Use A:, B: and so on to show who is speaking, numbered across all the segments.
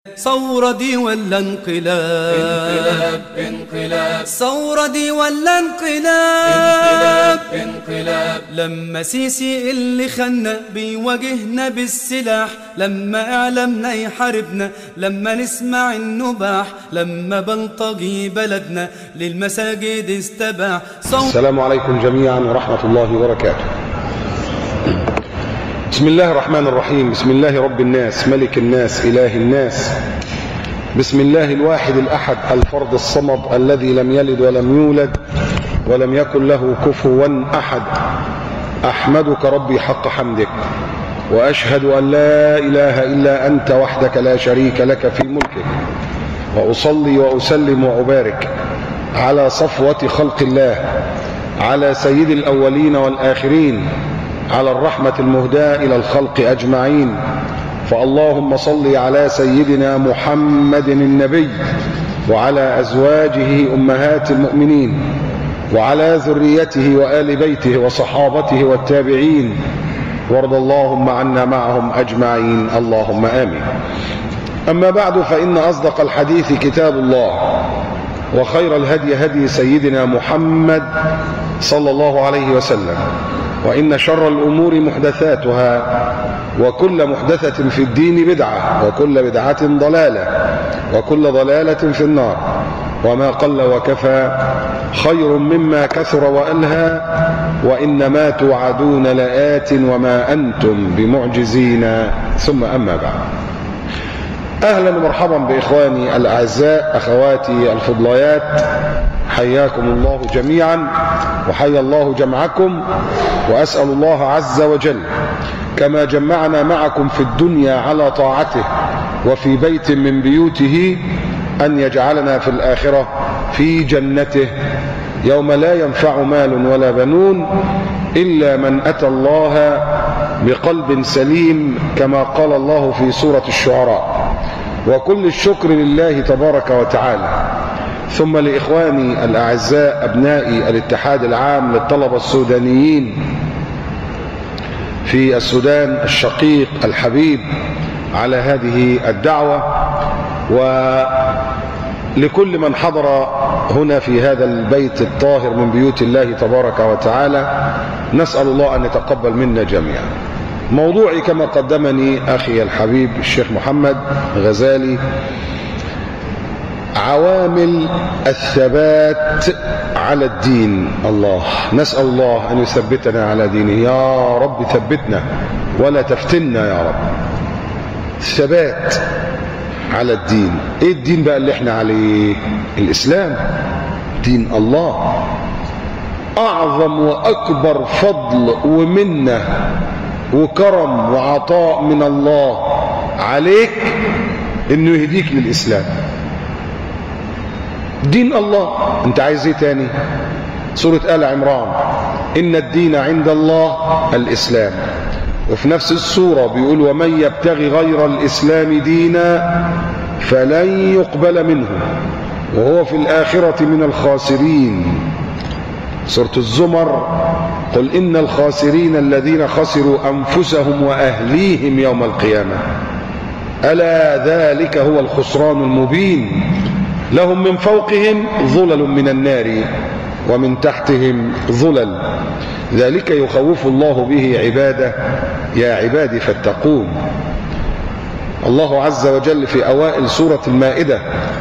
A: ثورة دي ولا انقلاب؟
B: انقلاب
A: ثورة دي ولا انقلاب؟
B: انقلاب
A: لما سيسي اللي خلنا بيواجهنا بالسلاح، لما اعلامنا يحاربنا، لما نسمع النباح، لما بلطجي بلدنا للمساجد استباح.
C: السلام عليكم جميعا ورحمة الله وبركاته. بسم الله الرحمن الرحيم. بسم الله رب الناس ملك الناس إله الناس. بسم الله الواحد الأحد الفرد الصمد الذي لم يلد ولم يولد ولم يكن له كفوا أحد. أحمدك ربي حق حمدك، وأشهد أن لا إله إلا أنت وحدك لا شريك لك في ملكك، وأصلي وأسلم وأبارك على صفوة خلق الله، على سيد الأولين والآخرين، على الرحمة المهداة إلى الخلق أجمعين. فاللهم صل على سيدنا محمد النبي، وعلى أزواجه أمهات المؤمنين، وعلى ذريته وآل بيته وصحابته والتابعين، وارض اللهم عنا معهم أجمعين، اللهم آمين. أما بعد، فإن أصدق الحديث كتاب الله، وخير الهدي هدي سيدنا محمد صلى الله عليه وسلم، وإن شر الأمور محدثاتها، وكل محدثة في الدين بدعة، وكل بدعة ضلالة، وكل ضلالة في النار. وما قل وكفى خير مما كثر وألهى، وإنما توعدون لآت وما أنتم بمعجزين. ثم أما بعد، أهلا ومرحبا بإخواني الأعزاء، أخواتي الفضليات، حياكم الله جميعا، وحيا الله جمعكم. وأسأل الله عز وجل كما جمعنا معكم في الدنيا على طاعته وفي بيت من بيوته، أن يجعلنا في الآخرة في جنته يوم لا ينفع مال ولا بنون إلا من أتى الله بقلب سليم، كما قال الله في سورة الشعراء. وكل الشكر لله تبارك وتعالى. ثم لإخواني الأعزاء أبنائي الاتحاد العام للطلبة السودانيين في السودان الشقيق الحبيب على هذه الدعوة، ولكل من حضر هنا في هذا البيت الطاهر من بيوت الله تبارك وتعالى. نسأل الله أن يتقبل منا جميعا. موضوعي كما قدمني أخي الحبيب الشيخ محمد غزالي: عوامل الثبات على الدين. الله، نسأل الله أن يثبتنا على دينه. يا رب ثبتنا ولا تفتنا يا رب. الثبات على الدين. ايه الدين بقى اللي احنا عليه؟ الإسلام، دين الله. أعظم وأكبر فضل ومنة وكرم وعطاء من الله عليك انه يهديك للإسلام، دين الله. انت عايز ايه تاني؟ سورة آل عمران: إن الدين عند الله الإسلام. وفي نفس السورة بيقول: ومن يبتغي غير الإسلام دينا فلن يقبل منه وهو في الآخرة من الخاسرين. سورة الزمر: قل إن الخاسرين الذين خسروا أنفسهم وأهليهم يوم القيامة ألا ذلك هو الخسران المبين. لهم من فوقهم ظلل من النار ومن تحتهم ظلل، ذلك يخوف الله به عباده يا عبادي فاتقون. الله عز وجل في أوائل سورة المائدة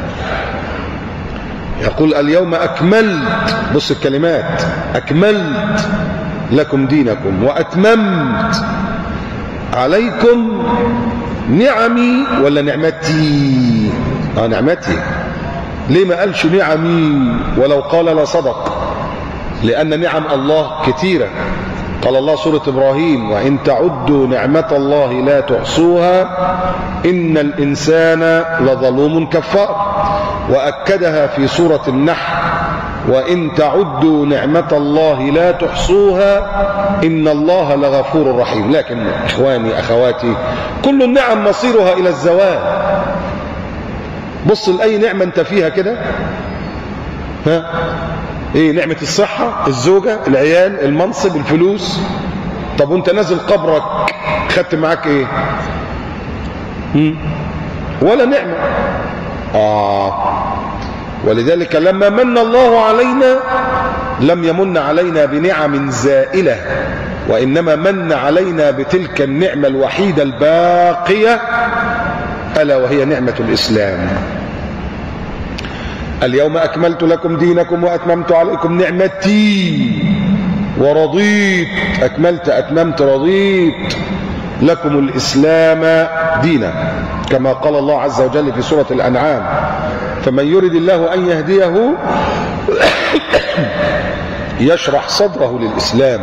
C: يقول: اليوم أكملت، بص الكلمات، أكملت لكم دينكم وأتممت عليكم نعمي، ولا نعمتي؟ نعمتي. ليه ما قالش نعمي؟ ولو قال لصدق، لأن نعم الله كثيرة. قال الله سورة إبراهيم: وإن تعدوا نعمة الله لا تحصوها إن الإنسان لظلوم كفار. وأكدها في سورة النحل: وإن تعدوا نعمة الله لا تحصوها إن الله لغفور رحيم. لكن إخواني أخواتي، كل النعم مصيرها إلى الزوال. بص لأي نعمة أنت فيها كده، ها؟ إيه؟ نعمة الصحة، الزوجة، العيال، المنصب، الفلوس. طب وانت نازل قبرك خدت معاك ايه؟ ولا نعمة. ولذلك لما من الله علينا لم يمن علينا بنعم زائلة، وإنما من علينا بتلك النعمة الوحيدة الباقية، ألا وهي نعمة الإسلام. اليوم أكملت لكم دينكم وأتممت عليكم نعمتي ورضيت، أكملت أتممت رضيت لكم الإسلام دينا، كما قال الله عز وجل في سورة الأنعام: فمن يرد الله أن يهديه يشرح صدره للإسلام.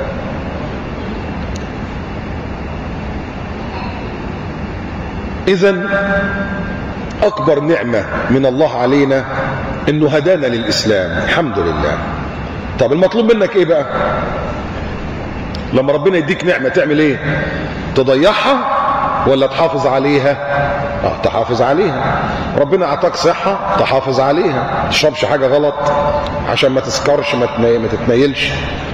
C: إذن أكبر نعمة من الله علينا إنه هدانا للإسلام، الحمد لله. طب المطلوب منك إيه بقى؟ لما ربنا يديك نعمة تعمل إيه؟ تضيعها ولا تحافظ عليها؟ تحافظ عليها. ربنا أعطاك صحة، تحافظ عليها، ما تشربش حاجة غلط عشان ما تسكرش، ما تتنيلش،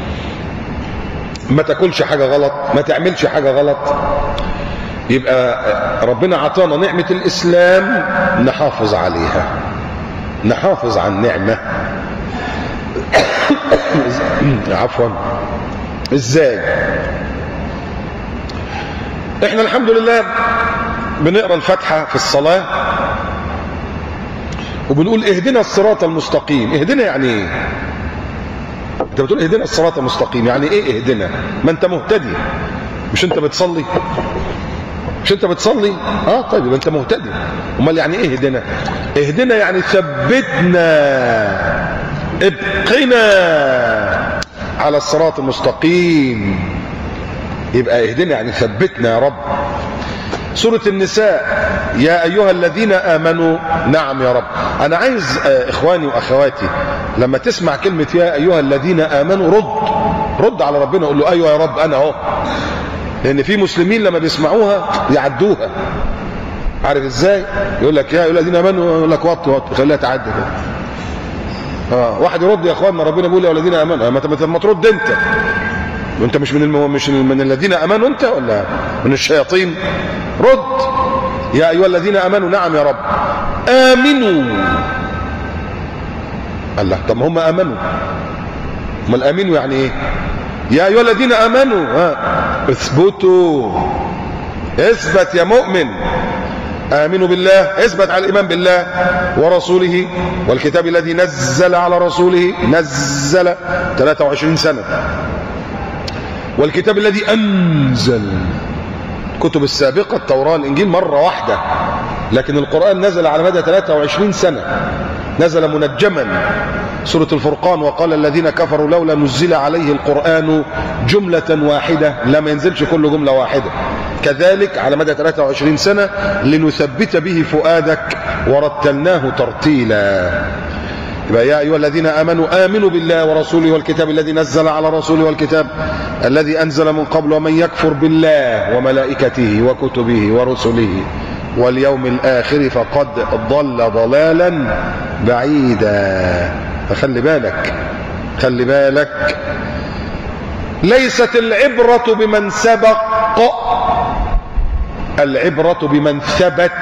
C: ما تاكلش حاجة غلط، ما تعملش حاجة غلط. يبقى ربنا عطانا نعمة الإسلام نحافظ عليها، نحافظ على النعمة. عفوا. ازاي؟ احنا الحمد لله بنقرأ الفاتحة في الصلاة وبنقول اهدنا الصراط المستقيم. اهدنا يعني ايه؟ انت بتقول اهدنا الصراط المستقيم، يعني ايه اهدنا؟ ما انت مهتدي، مش انت بتصلي؟ مش انت بتصلي؟ طيب يبقى انت مهتدي. امال يعني ايه اهدنا؟ اهدنا يعني ثبتنا، ابقنا على الصراط المستقيم. يبقى اهدنا يعني ثبتنا يا رب. سورة النساء: يا أيها الذين آمنوا. نعم يا رب. أنا عايز إخواني وأخواتي لما تسمع كلمة يا أيها الذين آمنوا رد على ربنا، قول له أيوة يا رب أنا أهو. لأن في مسلمين لما بيسمعوها يعدوها. عارف إزاي؟ يقول لك يا أيها الذين آمنوا، يقول لك وطي خليها تعدي كده. واحد يرد: يا اخواننا ربنا بيقول يا الذين امنوا. ما ترد انت، وانت مش من الذين امنوا انت ولا من الشياطين؟ رد: يا ايها الذين امنوا. نعم يا رب. امنوا. الله، طب ما هم امنوا، امال امنوا يعني ايه؟ يا ايها الذين امنوا اثبتوا، اثبت يا مؤمن. آمنوا بالله، اثبت على الإيمان بالله ورسوله والكتاب الذي نزل على رسوله، نزل 23 سنة، والكتاب الذي أنزل. الكتب السابقة التوراة الإنجيل مرة واحدة، لكن القرآن نزل على مدى 23 سنة، نزل منجما. سورة الفرقان: وقال الذين كفروا لولا نزل عليه القرآن جملة واحدة. لا، ما ينزلش كل جملة واحدة. كذلك على مدى 23 سنة لنثبت به فؤادك ورتلناه ترتيلا. يبقى يا أيها الذين آمنوا آمنوا بالله ورسوله والكتاب الذي نزل على رسوله والكتاب الذي أنزل من قبل، ومن يكفر بالله وملائكته وكتبه ورسله واليوم الآخر فقد ضل ضلالا بعيدا. فخلي بالك، خلي بالك. ليست العبرة بمن سبق، العبرة بمن ثبت.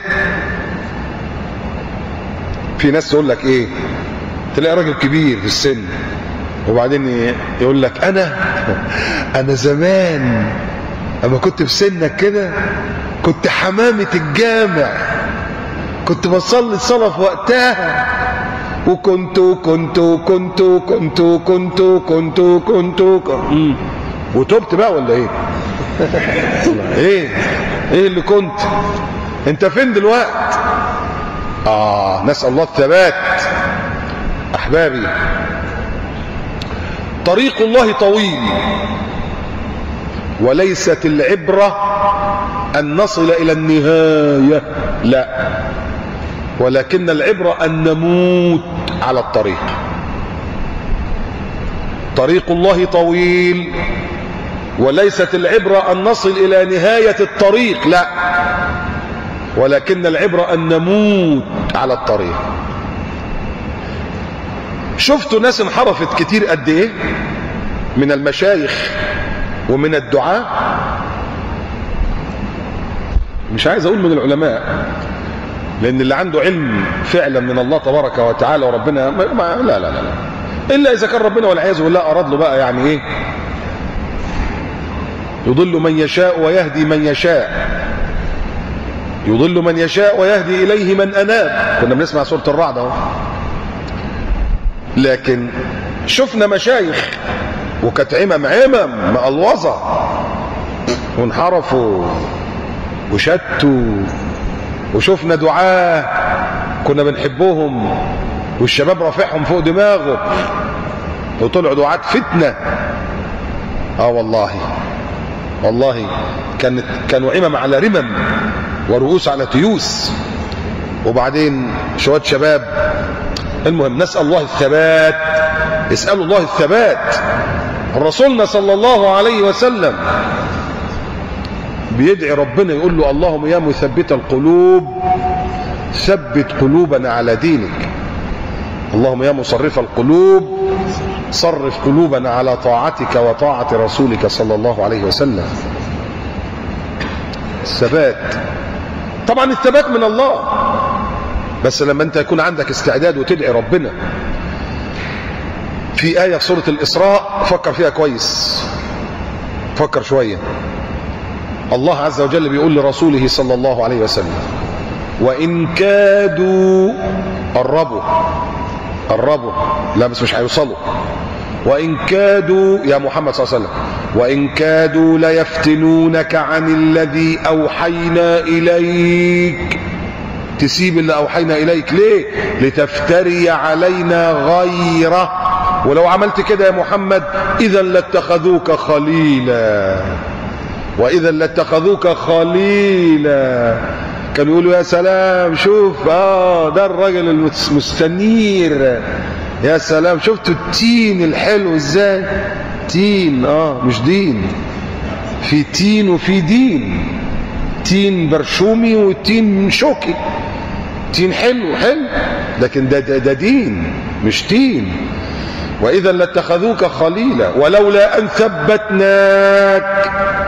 C: في ناس يقول لك ايه، تلاقي راجل كبير في السن وبعدين يقول لك انا زمان اما كنت في سنك كده كنت حمامة الجامع، كنت بصلي الصلاة في وقتها، وكنت وتوبت بقى ولا ايه؟ ايه اللي كنت؟ انت فين دلوقتي؟ نسأل الله الثبات. احبابي، طريق الله طويل، وليست العبرة ان نصل الى النهاية، لا، ولكن العبرة ان نموت على الطريق. طريق الله طويل، وليست العبرة ان نصل الى نهاية الطريق، لا، ولكن العبرة ان نموت على الطريق. شفتوا ناس انحرفت كتير قد ايه من المشايخ ومن الدعاة، مش عايز اقول من العلماء، لان اللي عنده علم فعلا من الله تبارك وتعالى وربنا لا لا لا الا اذا كان ربنا والعياذ بالله اراد له بقى يعني ايه، يضل من يشاء ويهدي من يشاء، يضل من يشاء ويهدي اليه من اناب. كنا بنسمع سوره الرعد اهو. لكن شفنا مشايخ وكانت عمم مقلوظه وانحرفوا وشتوا، وشفنا دعاة كنا بنحبهم والشباب رافعهم فوق دماغه وطلعوا دعاة فتنة. والله كانوا عمم على رمم ورؤوس على تيوس، وبعدين شوية شباب. المهم نسأل الله الثبات، اسألوا الله الثبات. رسولنا صلى الله عليه وسلم بيدعي ربنا يقول له اللهم يا مثبت القلوب ثبت قلوبنا على دينك، اللهم يا مصرف القلوب صرف قلوبنا على طاعتك وطاعة رسولك صلى الله عليه وسلم. الثبات طبعا الثبات من الله، بس لما انت يكون عندك استعداد وتدعي ربنا. في آية في سورة الإسراء فكر فيها كويس، فكر شوية. الله عز وجل بيقول لرسوله صلى الله عليه وسلم وإن كادوا قربوا لا بس مش هيوصلوا. وإن كادوا يا محمد صلى الله عليه وسلم وإن كادوا ليفتنونك عن الذي أوحينا إليك، تسيب اللي أوحينا إليك ليه؟ لتفتري علينا غيره، ولو عملت كده يا محمد إذا لاتخذوك خليلا، وإذا لاتخذوك خليلا. كانوا يقولوا يا سلام شوف ده الراجل المستنير، يا سلام شفتوا التين الحلو ازاي، تين مش دين، في تين وفي دين، تين برشومي وتين شوكي، تين حلو لكن ده دين مش تين. وإذا لاتخذوك خليلا ولولا أن ثبتناك،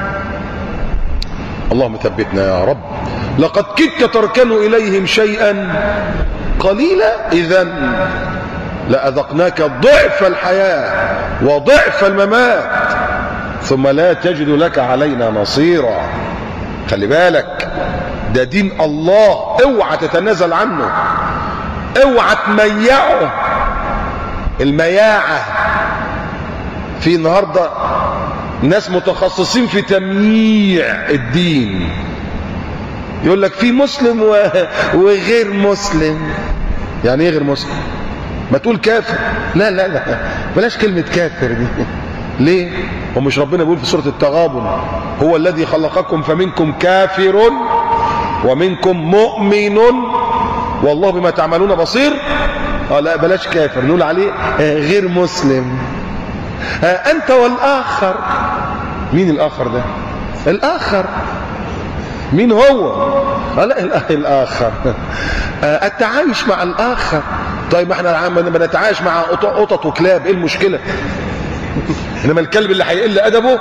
C: اللهم ثبتنا يا رب، لقد كدت تركن إليهم شيئا قليلا إذا لأذقناك ضعف الحياة وضعف الممات ثم لا تجد لك علينا نصيرا. خلي بالك ده دين الله، اوعى تتنازل عنه، اوعى تميعه. المياعة في النهارده ناس متخصصين في تمييع الدين، يقول لك في مسلم وغير مسلم. يعني ايه غير مسلم؟ ما تقول كافر. لا بلاش كلمة كافر دي. ليه؟ ومش ربنا بيقول في سورة التغابن هو الذي خلقكم فمنكم كافر ومنكم مؤمن والله بما تعملون بصير. لا بلاش كافر، نقول عليه غير مسلم. أنت والآخر. مين الآخر ده؟ الآخر مين هو؟ لا الآخر التعايش مع الآخر. طيب ما احنا بنتعايش مع قطط وكلاب، ايه المشكلة؟ انما الكلب اللي هيقل أدبه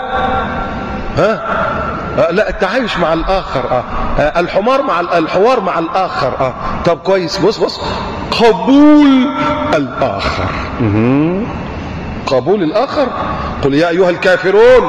C: لا التعايش مع الآخر الحوار مع الآخر طب كويس. بص قبول الآخر، قبول الآخر. قل يا أيها الكافرون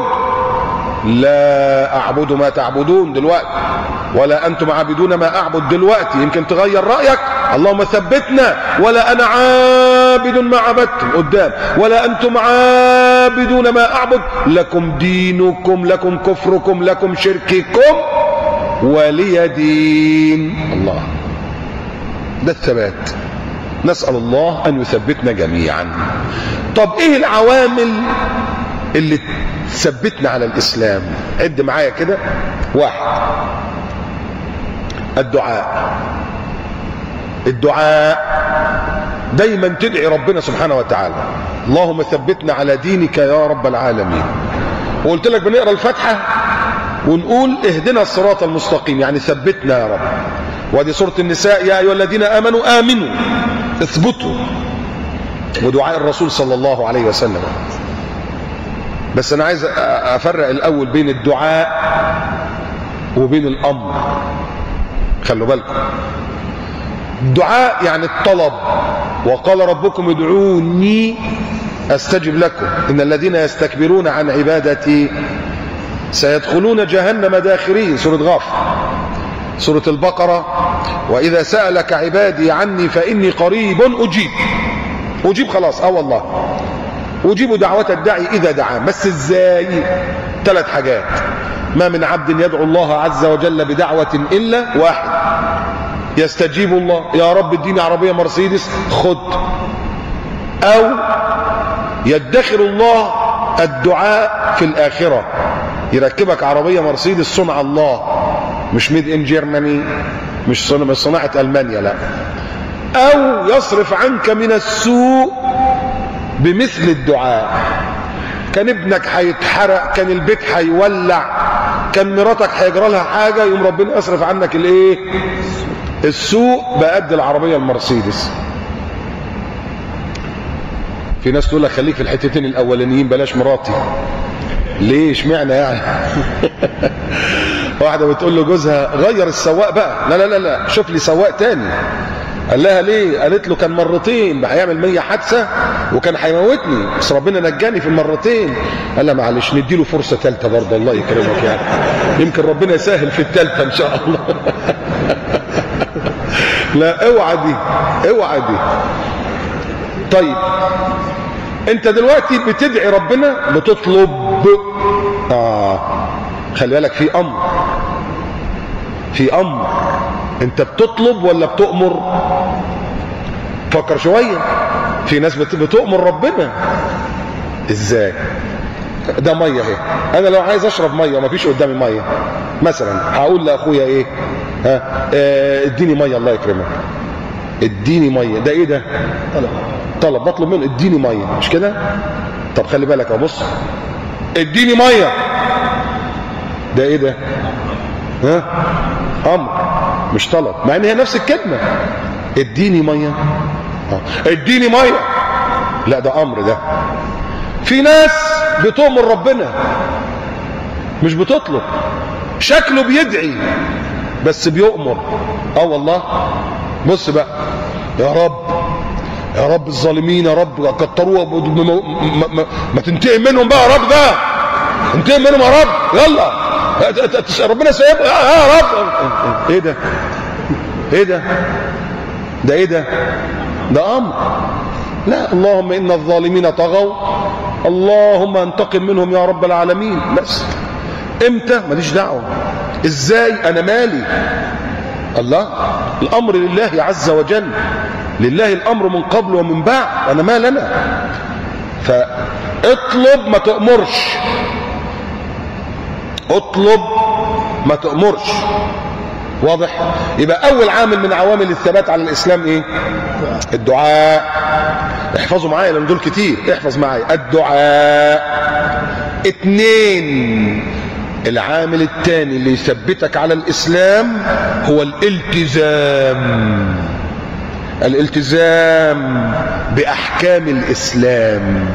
C: لا أعبد ما تعبدون دلوقتي ولا أنتم عابدون ما أعبد دلوقتي. يمكن تغير رأيك، اللهم ثبتنا. ولا أنا عابد ما عبدتم قدام، ولا أنتم عابدون ما أعبد، لكم دينكم لكم كفركم لكم شرككم ولي دين. الله ده الثبات. نسأل الله أن يثبتنا جميعا. طب إيه العوامل اللي تثبتنا على الإسلام؟ عد معايا كده. 1 الدعاء دايما تدعي ربنا سبحانه وتعالى اللهم ثبتنا على دينك يا رب العالمين. وقلت لك بنقرأ الفاتحة ونقول اهدنا الصراط المستقيم، يعني ثبتنا يا رب. وهذه سورة النساء يا أيها الذين آمنوا آمنوا اثبتوا، ودعاء الرسول صلى الله عليه وسلم. بس أنا عايز أفرق الأول بين الدعاء وبين الأمر. خلوا بالكم الدعاء يعني الطلب، وقال ربكم ادعوني استجب لكم ان الذين يستكبرون عن عبادتي سيدخلون جهنم داخرين، سورة غافر. سورة البقرة واذا سألك عبادي عني فاني قريب اجيب خلاص. والله اجيب دعوة الداعي اذا دعان. بس ازاي؟ 3 حاجات. ما من عبد يدعو الله عز وجل بدعوة الا واحد يستجيب الله، يا رب اديني عربية مرسيدس خد، او يدخر الله الدعاء في الاخرة، يركبك عربية مرسيدس صنع الله، مش ميد ان جيرماني، مش صناعة المانيا، لا. او يصرف عنك من السوء بمثل الدعاء. كان ابنك هيتحرق، كان البيت هيولع، كان مراتك هيجرى لها حاجة، يوم ربنا يصرف عنك الايه؟ السوء بقد العربية المرسيدس. في ناس تقول لك خليك في الحتتين الاولانيين بلاش مراتي. ليه؟ اشمعنى يعني؟ واحدة بتقول له جوزها غير السواق بقى، لا لا لا لا شوف لي سواق تاني. قال لها ليه؟ قالت له كان مرتين هيعمل 100 حادثة وكان هيموتني، بس ربنا نجاني في المرتين. قال لها معلش نديله فرصة ثالثة برضه الله يكرمك، يعني يمكن ربنا يسهل في الثالثة ان شاء الله. لا اوعى دي، اوعى دي. طيب انت دلوقتي بتدعي ربنا، بتطلب. خلي بالك في امر انت بتطلب ولا بتؤمر؟ فكر شوية. في ناس بتؤمر ربنا. ازاي؟ ده مية اهي، انا لو عايز اشرب مية ومفيش قدامي مية مثلا، هقول لاخويا ايه؟ اديني مية الله يكرمك، اديني مية. ده ايه ده؟ طلب، بطلب منه اديني مية، مش كده؟ طب خلي بالك اهو، بص، اديني مية، ده ايه ده؟ امر مش طلب، مع ان هي نفس الكلمة. اديني مية، اديني مية، لا ده امر. ده في ناس بتؤمر ربنا مش بتطلب، شكله بيدعي بس بيؤمر. والله. بص بقى، يا رب الظالمين يا رب كتروها، ما تنتقم منهم بقى يا رب، ده انتقم منهم يا رب، يلا ربنا سيبقى يا رب. ايه ده؟ ايه ده؟ ده ايه ده؟ ده امر. لا، اللهم ان الظالمين طغوا اللهم انتقم منهم يا رب العالمين. بس امتى؟ ماليش دعوه. ازاي؟ انا مالي؟ الله، الامر لله عز وجل، لله الامر من قبل ومن بعد، انا مال انا. فاطلب ما تأمرش، اطلب ما تأمرش. واضح؟ يبقى اول عامل من عوامل الثبات على الاسلام ايه؟ الدعاء. احفظوا معايا لان دول كتير، احفظ معايا الدعاء. 2، العامل الثاني اللي يثبتك على الاسلام هو الالتزام باحكام الاسلام.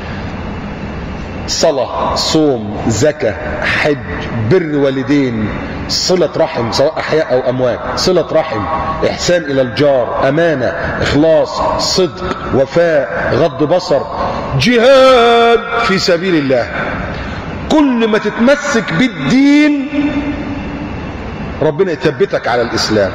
C: صلاة، صوم، زكاة، حج، بر والدين، صلة رحم سواء أحياء أو أموات، صلة رحم، إحسان إلى الجار، أمانة، إخلاص، صدق، وفاء، غض بصر، جهاد في سبيل الله. كل ما تتمسك بالدين ربنا يثبتك على الإسلام.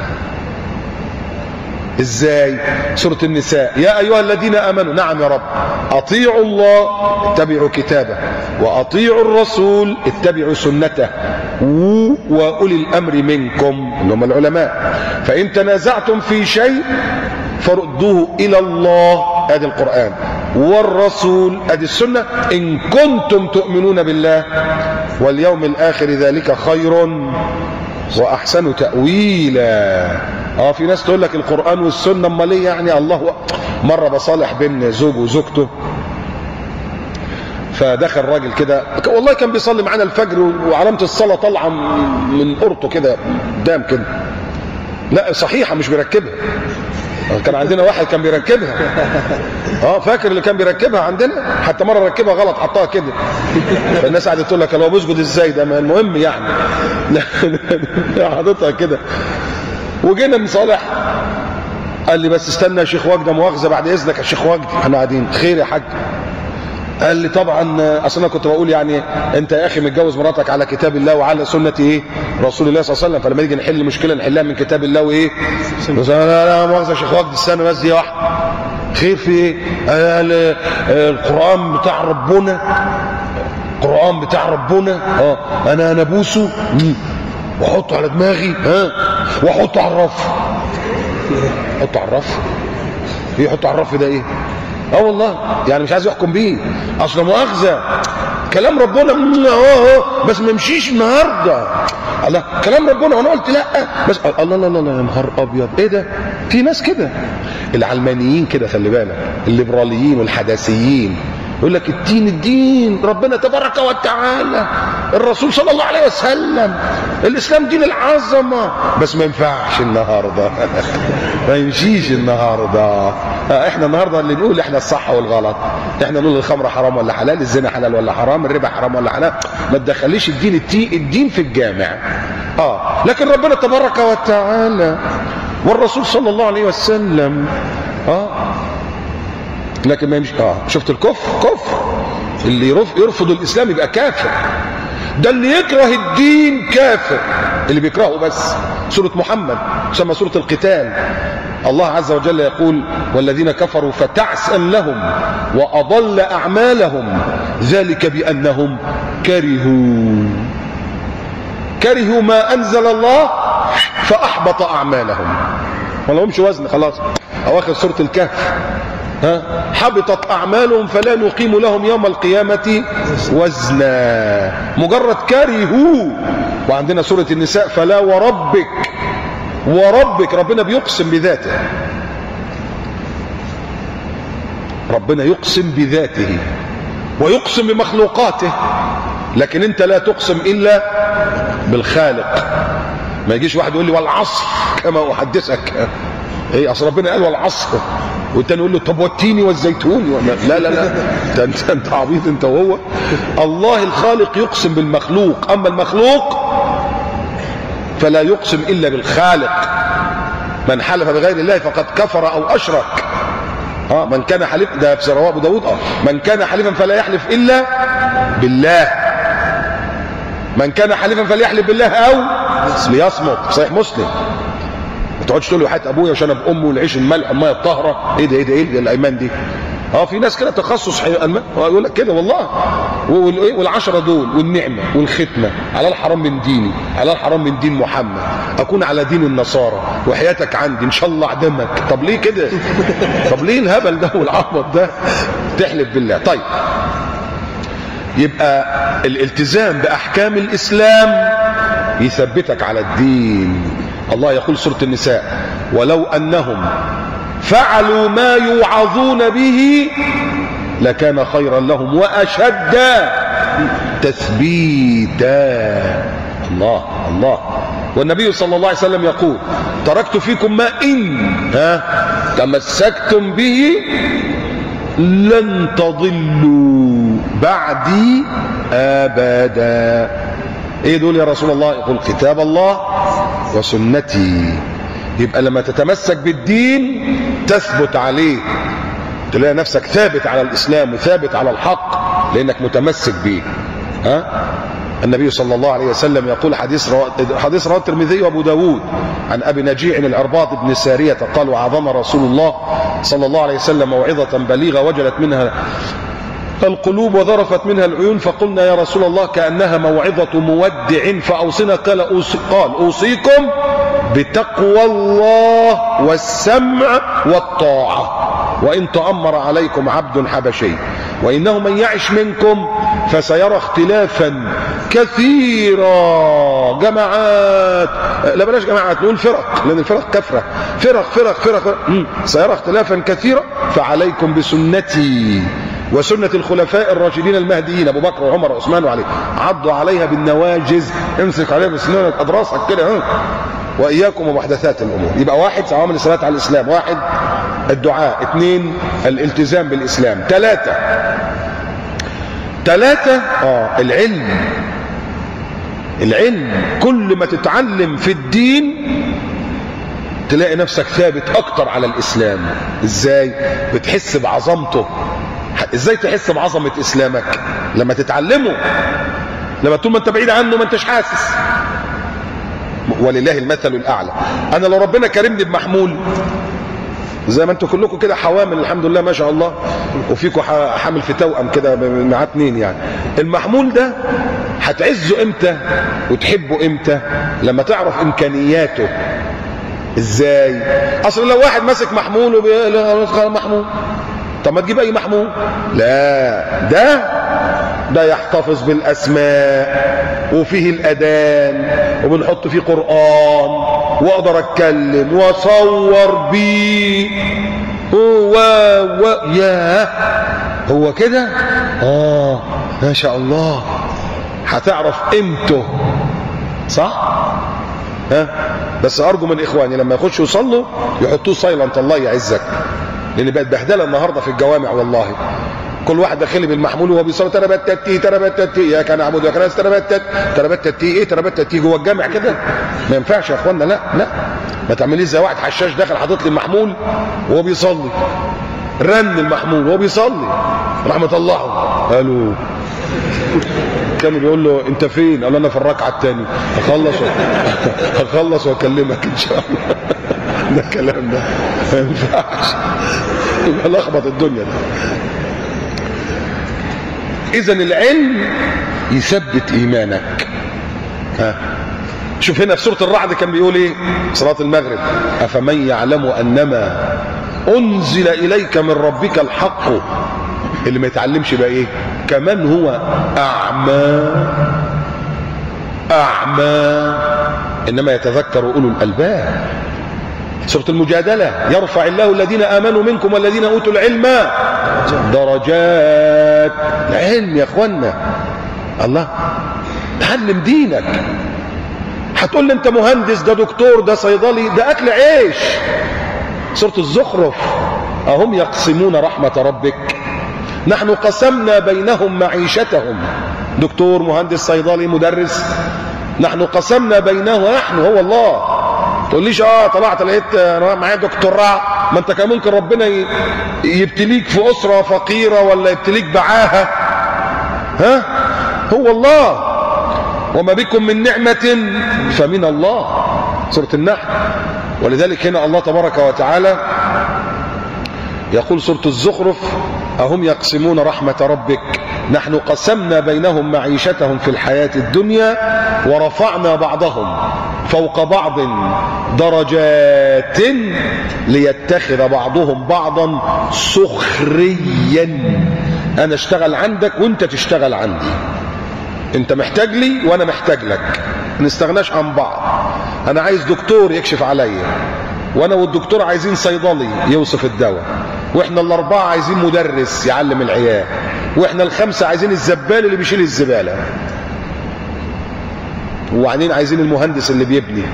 C: ازاي؟ سورة النساء، يا ايها الذين امنوا، نعم يا رب، اطيعوا الله اتبعوا كتابه، واطيعوا الرسول اتبعوا سنته، واولي الامر منكم اللي هم العلماء، فان تنازعتم في شيء فردوه الى الله، ادي القرآن، والرسول، ادي السنة، ان كنتم تؤمنون بالله واليوم الاخر ذلك خير واحسن تأويلا. في ناس تقول لك القرآن والسنة، امال ايه يعني؟ الله. مرة بصالح بين زوج وزوجته، فدخل راجل كده والله كان بيصلي معانا الفجر وعلامة الصلاة طالعة من قرطه كده قدام كده، لا صحيحة مش بيركبها. كان عندنا واحد كان بيركبها، فاكر اللي كان بيركبها عندنا، حتى مرة ركبها غلط حطها كده، فالناس قاعدة تقول لك هو بيسجد ازاي ده؟ ما المهم يعني حاططها كده. وجينا نصالح قال لي بس استنى يا شيخ وجدي، مؤاخذه بعد اذنك يا شيخ وجدي، احنا قاعدين. خير يا حاج؟ قال لي طبعا اصل انا كنت بقول يعني انت يا اخي متجوز مراتك على كتاب الله وعلى سنه ايه رسول الله صلى الله عليه وسلم، فلما نيجي نحل مشكله نحلها من كتاب الله وايه. لا مؤاخذه يا شيخ وجدي، استنى بس دي واحده. خير في ايه؟ قال القران بتاع ربنا، القران بتاع ربنا انا ابوسه واحطه على دماغي واحطه على الرف. حطه على الرف؟ ايه حطه على الرف ده ايه؟ والله يعني مش عايز يحكم بيه، اصل مؤاخذه كلام ربنا بس ما يمشيش النهارده. الله كلام ربنا وانا قلت لا بس الله لا لا لا يا نهار ابيض ايه ده؟ في ناس كده العلمانيين كده، خلي بالك، الليبراليين والحداثيين يقول لك الدين ربنا تبارك وتعالى، الرسول صلى الله عليه وسلم، الاسلام دين العظمه، بس ما ينفعش النهارده ما يمشيش النهارده. احنا النهارده اللي نقول احنا الصح والغلط، احنا نقول الخمر حرام ولا حلال، الزنا حلال ولا حرام، الربا حرام ولا حلال، ما تدخليش الدين في الجامع. لكن ربنا تبارك وتعالى والرسول صلى الله عليه وسلم لكن ما يمشي. شفت الكفر اللي يرفض الاسلام يبقى كافر، ده اللي يكره الدين كافر، اللي بيكرهه بس. سورة محمد تسمى سورة القتال، الله عز وجل يقول والذين كفروا فتعسا لهم وأضل أعمالهم ذلك بأنهم كرهوا ما أنزل الله فأحبط أعمالهم. ما لهمش وزن خلاص. أواخر سورة الكهف حبطت أعمالهم فلا نقيم لهم يوم القيامة وزنا، مجرد كرهوا. وعندنا سورة النساء فلا وربك ربنا بيقسم بذاته، ربنا يقسم بذاته ويقسم بمخلوقاته، لكن انت لا تقسم الا بالخالق. ما يجيش واحد يقول لي والعصر كما احدثك، ايه اصل ربنا قال والعصر، والتاني يقول له طب والتين والزيتون، لا لا لا ده انت عبيط انت وهو. الله الخالق يقسم بالمخلوق، اما المخلوق فلا يقسم الا بالخالق. من حلف بغير الله فقد كفر او اشرك. من كان حلف، ده في رواه ابو داود، من كان حلفا فلا يحلف الا بالله، من كان حلفا فليحلف بالله او ليصمت. صحيح مسلم. ما تقعدش تقول له حياه ابويا وشنب امه والعيش الملح الميه الطاهره، ايه ده الايمان دي؟ في ناس كده تخصص يقول لك كده والله. والعشره دول والنعمه والختمه، على الحرام من ديني، على الحرام من دين محمد، اكون على دين النصارى وحياتك عندي ان شاء الله اعدمك. طب ليه كده؟ طب ليه الهبل ده والعبط ده؟ تحلف بالله. طيب يبقى الالتزام باحكام الاسلام يثبتك على الدين. الله يقول سورة النساء ولو أنهم فعلوا ما يوعظون به لكان خيرا لهم وأشد تثبيتا. الله. والنبي صلى الله عليه وسلم يقول تركت فيكم ما إن تمسكتم به لن تضلوا بعدي أبدا. ايه دول يا رسول الله؟ يقول كتاب الله وسنتي. يبقى لما تتمسك بالدين تثبت عليه، تلاقي نفسك ثابت على الاسلام وثابت على الحق لانك متمسك به. النبي صلى الله عليه وسلم يقول حديث رواه الترمذي وابو داود عن ابي نجيع العرباض بن سارية قال وعظم رسول الله صلى الله عليه وسلم موعظة بليغة وجلت منها القلوب وذرفت منها العيون، فقلنا يا رسول الله كأنها موعظة مودع فأوصنا. قال أوصيكم بتقوى الله والسمع والطاعة وإن تأمر عليكم عبد حبشي وإنه من يعش منكم فسيرى اختلافا كثيرا. جماعات، لا بلاش جماعات، نقول فرق لأن الفرق كثرة، فرق. سيرى اختلافا كثيرا فعليكم بسنتي وسنة الخلفاء الراشدين المهديين أبو بكر وعمر وعثمان وعلي، عضوا عليها بالنواجز، امسك عليها بسنانك أضراسك كده، وإياكم ومحدثات الأمور. يبقى واحد عوامل الصلاة على الإسلام، واحد الدعاء، اثنين الالتزام بالإسلام، ثلاثة العلم. كل ما تتعلم في الدين تلاقي نفسك ثابت اكتر على الاسلام. ازاي؟ بتحس بعظمته. ازاي تحس بعظمة اسلامك؟ لما تتعلمه. لما طول ما انت بعيد عنه ما انتش حاسس. ولله المثل الاعلى. انا لو ربنا كرمني بمحمول زي ما انتوا كلكم كده حوامل الحمد لله ما شاء الله، وفيكم حامل في توأم كده معاه 2 يعني، المحمول ده هتعزه امتى وتحبه امتى؟ لما تعرف امكانياته. ازاي؟ اصل لو واحد ماسك محمول محمول، طب ما تجيب اي محمول. لا، ده يحتفظ بالاسماء وفيه الاذان وبنحط فيه قرآن واقدر اتكلم واصور بيه. هو كده ما شاء الله. هتعرف قيمته صح؟ بس ارجو من اخواني لما يخشوا يصلوا يحطوه سايلنت الله يعزك، لان بقت بهدله النهارده في الجوامع والله. كل واحد داخل بالمحمول وهو بيصلي تربتتي يا كان عبود يا كان تربتتي ايه تربتتي جوه الجامع كده؟ ما ينفعش يا اخوانا. لا ما تعمليش زي واحد حشاش داخل حاطط لي المحمول وهو بيصلي، رن المحمول وهو بيصلي رحمه الله قالوا كان بيقول له انت فين؟ قال له انا في الركعه الثانيه. هخلص واكلمك ان شاء الله. ده الكلام ده ما ينفعش، يبقى لخبط الدنيا ده. اذا العلم يثبت ايمانك. شوف هنا في سوره الرعد كان بيقول ايه؟ صلاه المغرب: افمن يعلم انما انزل اليك من ربك الحق. اللي ما يتعلمش بقى ايه؟ كمان هو اعمى انما يتذكر اولو الالباب. سورة المجادلة: يرفع الله الذين آمنوا منكم والذين أوتوا العلم درجات. العلم يا اخوانا، الله تعلم دينك. هتقول لي انت مهندس، ده دكتور، ده صيدلي، ده اكل عيش. سورة الزخرف: اهم يقسمون رحمة ربك نحن قسمنا بينهم معيشتهم. دكتور، مهندس، صيدلي، مدرس، نحن قسمنا بينهم. نحن هو الله. تقوليش طلعت لقيت انا معايا دكتوراه. ما انت كان ممكن ربنا يبتليك في اسره فقيره ولا يبتليك بعاهه. هو الله. وما بكم من نعمه فمن الله. سوره النحل. ولذلك هنا الله تبارك وتعالى يقول سوره الزخرف: اهم يقسمون رحمه ربك نحن قسمنا بينهم معيشتهم في الحياة الدنيا ورفعنا بعضهم فوق بعض درجات ليتخذ بعضهم بعضا سخريا. انا اشتغل عندك وانت تشتغل عندي. انت محتاج لي وانا محتاج لك، ما نستغناش عن بعض. انا عايز دكتور يكشف عليا، وانا والدكتور عايزين صيدلي يوصف الدواء، واحنا ال4 عايزين مدرس يعلم العيال، واحنا ال5 عايزين الزبال اللي بيشيل الزبالة، وبعدين عايزين المهندس اللي بيبني.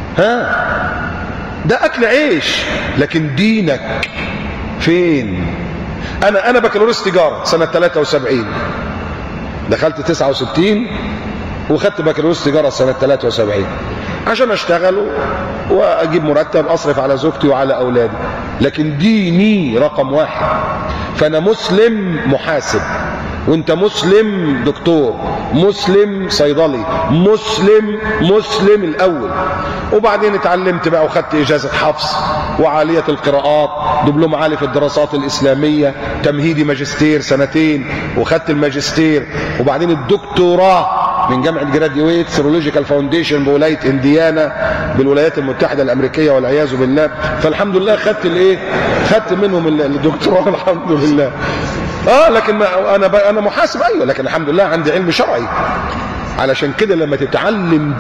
C: ده اكل عيش. لكن دينك فين؟ انا بكالوريوس تجارة سنة 73، دخلت 69 وخدت بكالوريوس تجارة سنة 73 عشان اشتغل واجيب مرتب اصرف على زوجتي وعلى اولادي. لكن ديني رقم 1. فانا مسلم محاسب، وانت مسلم دكتور، مسلم صيدلي، مسلم الاول. وبعدين اتعلمت بقى وخدت اجازة حفظ وعالية القراءات، دبلوم عالي في الدراسات الاسلامية، تمهيدي ماجستير 2 وخدت الماجستير، وبعدين الدكتوراه من جامعة جراديويت سيرولوجيكال فاونديشن بولاية انديانا بالولايات المتحدة الامريكية والعياذ بالله. فالحمد لله خدت منهم الدكتوراه الحمد لله. لكن انا محاسب ايوه، لكن الحمد لله عندي علم شرعي. علشان كده لما تتعلم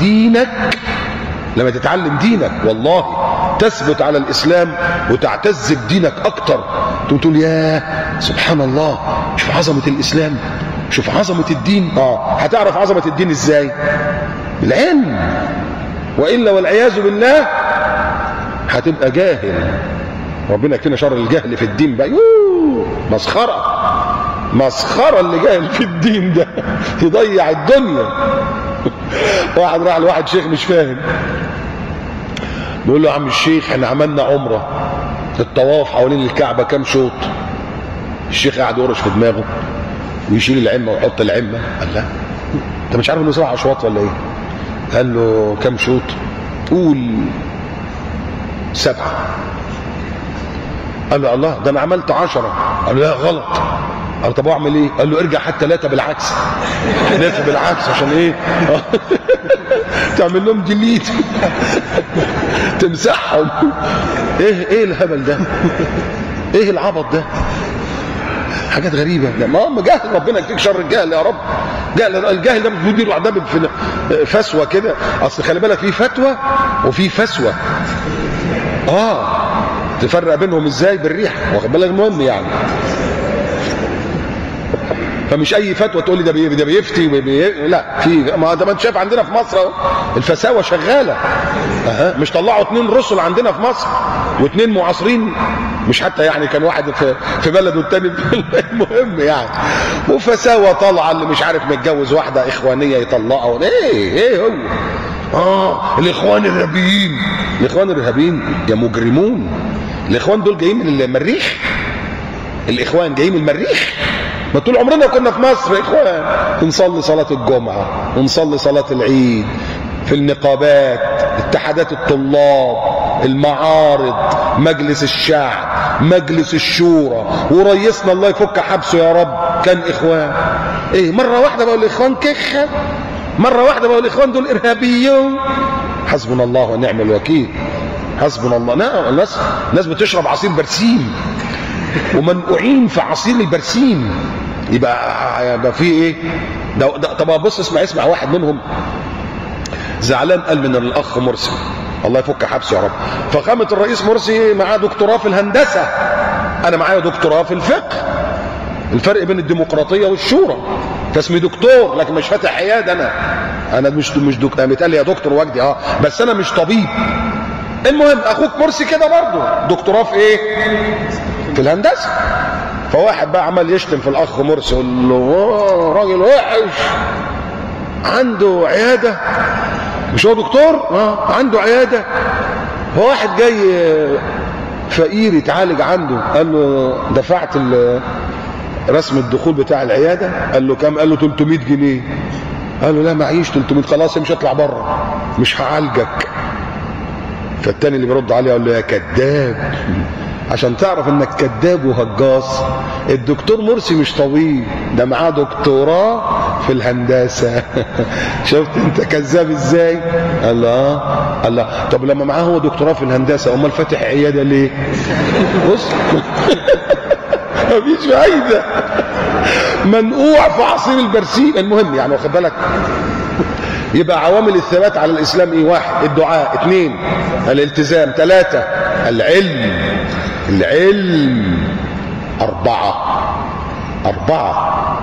C: دينك والله تثبت على الاسلام وتعتز بدينك اكتر. تقول يا سبحان الله، شوف عظمة الاسلام، شوف عظمة الدين. هتعرف عظمة الدين ازاي؟ بالعلم. وإلا والعياذ بالله هتبقى جاهل. ربنا يكفينا شر الجهل في الدين بقى. مسخرة اللي جاهل في الدين ده يضيع الدنيا. واحد راح لواحد شيخ مش فاهم، بيقول له يا عم الشيخ احنا عملنا عمره، الطواف حوالين الكعبه كام شوط؟ الشيخ قاعد يرش في دماغه ويشيل العمه ويحط العمه. قال لا انت مش عارف انه 7 اشواط ولا ايه؟ قال له كام شوط؟ قول 7. قال له الله ده انا عملت 10. قال له لا غلط. قال طب اعمل ايه؟ قال له ارجع حتى 3 بالعكس. 3 بالعكس عشان ايه؟ تعمل لهم ديليت تمسحهم. ايه الهبل ده؟ ايه العبط ده؟ حاجات غريبه. ما هم جهل، ربنا يكفيك شر الجهل يا رب. الجهل ده بيدير ده فسوه كده. اصل خلي بالك في فتوى وفي فسوه. تفرق بينهم ازاي؟ بالريحه، واخد بالك؟ المهم يعني فمش اي فتوى تقول لي ده بيفتي لا، في ما ده ما انت شايف عندنا في مصر اهو الفساوه شغاله. مش طلعوا 2 رسل عندنا في مصر و2 معاصرين، مش حتى يعني كان واحد في بلد والتاني المهم يعني، وفساوه طالعه اللي مش عارف متجوز واحده اخوانيه يطلقها. ايه هو الاخوان الارهابيين. الاخوان الارهابيين يا مجرمون. الاخوان دول جايين من المريخ. الاخوان جايين من المريخ. ما طول عمرنا كنا في مصر اخوان، نصلي صلاه الجمعه ونصلي صلاه العيد في النقابات، اتحادات الطلاب، المعارض، مجلس الشعب، مجلس الشورى، ورئيسنا الله يفك حبسه يا رب كان اخوان. ايه مره واحده بقول الاخوان كخه، مره واحده بقول الاخوان دول ارهابيون. حسبنا الله ونعم الوكيل. حسبنا الله. الناس بتشرب عصير برسيم ومنقوعين في عصير البرسيم. يبقى في ايه ده؟ طب بص اسمع واحد منهم زعلان قال من الاخ مرسي الله يفك حبسه يا رب، فقامة الرئيس مرسي معاه دكتوراه في الهندسه، انا معايا دكتوراه في الفقه. الفرق بين الديمقراطيه والشورى، فاسمي دكتور لكن مش فاتح عياده. انا مش دكتور. بيتقال لي يا دكتور وجدي بس انا مش طبيب. المهم اخوك مرسي كده برضه دكتوراه في ايه؟ في الهندسه. فواحد بقى عمال يشتم في الاخ مرسي، يقول له راجل وحش عنده عياده. مش هو دكتور؟ عنده عياده. فواحد جاي فقير يتعالج عنده، قال له دفعت رسم الدخول بتاع العياده؟ قال له كام؟ قال له 300 جنيه. قال له لا معيش 300. خلاص مش هطلع بره، مش هعالجك. فالتاني اللي بيرد عليه قال له يا كذاب، عشان تعرف انك كذاب وهجاص، الدكتور مرسي مش طبيب، ده معاه دكتوراه في الهندسه. شفت انت كذاب ازاي؟ قال له قال له طب لما معاه هو دكتوراه في الهندسه امال فاتح عياده ليه؟ بص مفيش فايده، منقوع في عصير البرسيم. المهم يعني واخد بالك؟ يبقى عوامل الثبات على الاسلام ايه؟ 1 الدعاء، 2 الالتزام، 3 العلم، 4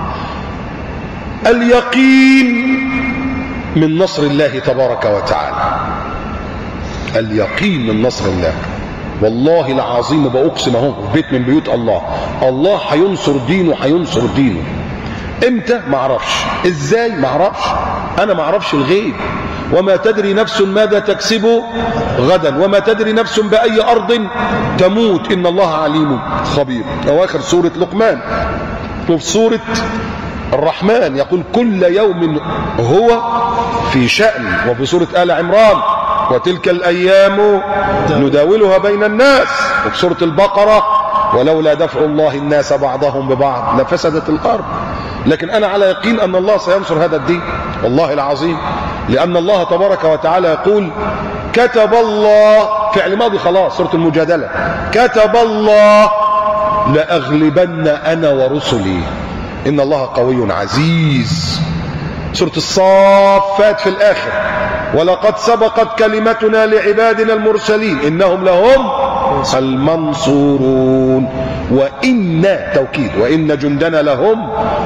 C: اليقين من نصر الله تبارك وتعالى. اليقين من نصر الله. والله العظيم بأقسم اهو في بيت من بيوت الله، الله هينصر دينه، هينصر دينه. امتى؟ ما اعرفش. ازاي؟ ما اعرفش. انا ما اعرفش الغيب. وما تدري نفس ماذا تكسب غدا وما تدري نفس بأي أرض تموت إن الله عليم خبير. أواخر سورة لقمان. وفي سورة الرحمن يقول كل يوم هو في شأن. وفي سورة آل عمران وتلك الأيام نداولها بين الناس. وفي سورة البقرة ولولا دفع الله الناس بعضهم ببعض لفسدت الأرض. لكن أنا على يقين أن الله سينصر هذا الدين والله العظيم، لأن الله تبارك وتعالى يقول كتب الله، فعل ماضي خلاص، سورة المجادلة، كتب الله لأغلبن أنا ورسلي إن الله قوي عزيز. سورة الصافات في الآخر ولقد سبقت كلمتنا لعبادنا المرسلين إنهم لهم المنصورون وإن توكيد وإن جندنا لهم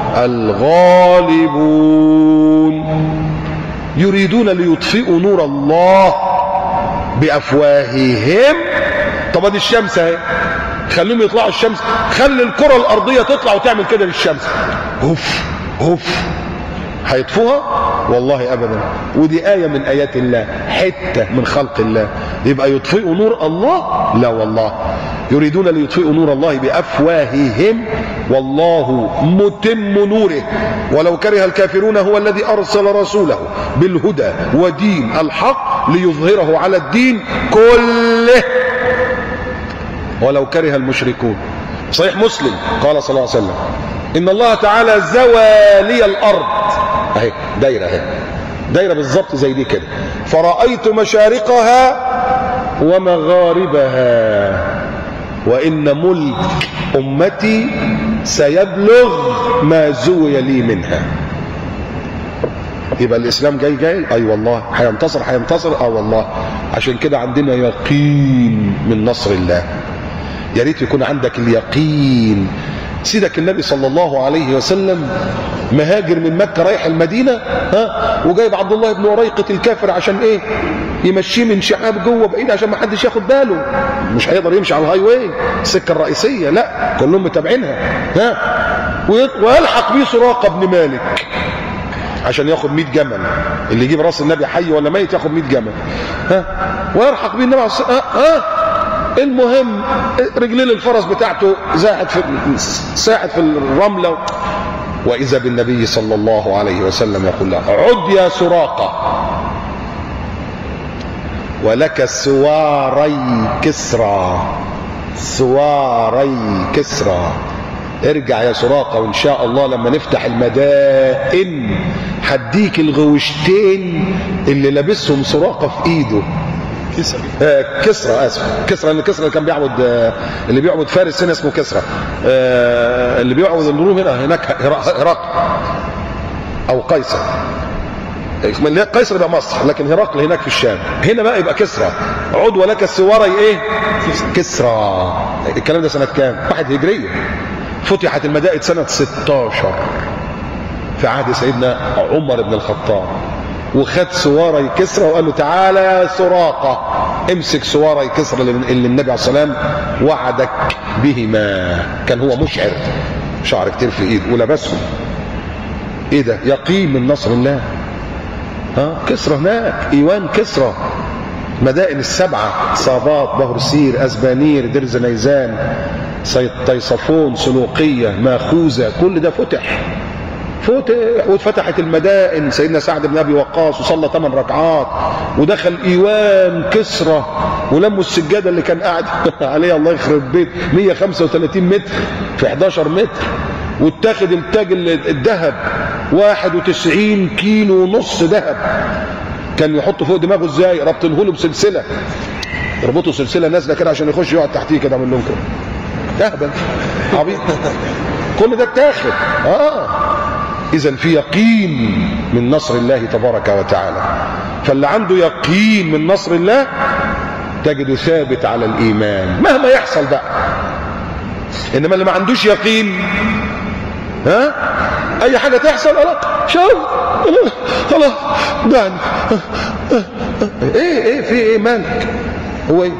C: الغالبون. يريدون ليطفئوا نور الله بأفواههم. طب دي الشمس اهي، خليهم يطلعوا الشمس، خلي الكرة الأرضية تطلع وتعمل كده للشمس، هف هف، هيطفوها؟ والله أبدا. ودي آية من آيات الله، حتة من خلق الله. يبقى يطفئوا نور الله؟ لا والله، يريدون ليطفئوا نور الله بأفواههم والله متم نوره ولو كره الكافرون. هو الذي أرسل رسوله بالهدى ودين الحق ليظهره على الدين كله ولو كره المشركون. صحيح مسلم قال صلى الله عليه وسلم إن الله تعالى زوى لي الأرض، اهي دايرة، اهي دايرة بالظبط زي دي كده، فرأيت مشارقها ومغاربها وإن ملك أمتي سيبلغ ما زوي لي منها. يبقى الإسلام جاي أي والله هينتصر والله. عشان كده عندنا يقين من نصر الله. يا ريت يكون عندك اليقين. سيدك النبي صلى الله عليه وسلم مهاجر من مكة رايح المدينة، وجايب عبد الله بن وريقة الكافر عشان ايه؟ يمشيه من شعاب جوه بعيد عشان ما حدش ياخد باله. مش هيقدر يمشي على الهاي واي السكة الرئيسية، لا كلهم متابعينها. ويلحق بيه سراقة بن مالك عشان ياخد 100 جمل، اللي يجيب راس النبي حي ولا ميت ياخد 100 جمل. ويلحق بيه النبي عليه الصلاة. المهم رجلين الفرس بتاعته ساحت في الرملة، وإذا بالنبي صلى الله عليه وسلم يقول له عد يا سراقة ولك سواري كسرى. ارجع يا سراقة وإن شاء الله لما نفتح المدائن هديك الغوشتين اللي لابسهم سراقة في إيده. كسرى اسف، كسرى، لان كسرى كان بيعبد، اللي بيعبد فارس هنا اسمه كسرى، اللي بيعبد الروم هناك هرقل او قيصر. قيصر يبقى مصر، لكن هرقل هناك في الشام. هنا بقى يبقى كسرى. عد ولك السواري ايه؟ كسرى. الكلام ده سنة كام؟ 1 هجرية. فتحت المدائن سنة 16 في عهد سيدنا عمر بن الخطاب، وخد سواري كسرى وقال له تعالى يا سراقة امسك سواري كسرى اللي النبي عليه الصلاة والسلام وعدك بهما. كان هو مشعر، شعر كتير في ايده ولبسهم. ايه ده؟ يقين من نصر الله. كسرى هناك، ايوان كسرى، مدائن السبعة، صابات، بهرسير، أزبانير، درز نيزان، طيصفون، سلوقية، ماخوذة، كل ده فتح. واتفتحت المدائن. سيدنا سعد بن ابي وقاص وصلى 8 ركعات ودخل ايوان كسرى ولموا السجاده اللي كان قاعد عليها الله يخرب بيت 135 متر في 11 متر، واتاخد التاج الذهب 91 كيلو ونص ذهب. كان يحطوا فوق دماغه ازاي؟ ربطنه له بسلسله، يربطوا سلسله نازله كده عشان يخش يقعد تحتيه كده من لهم كده. اهبل عبيط. كل ده اتاخد. إذن في يقين من نصر الله تبارك وتعالى. فاللي عنده يقين من نصر الله تجده ثابت على الإيمان مهما يحصل بقى. إنما اللي ما عندوش يقين أي حاجة تحصل شوف خلاص دعني. إيه في إيه مالك؟ هو إيه؟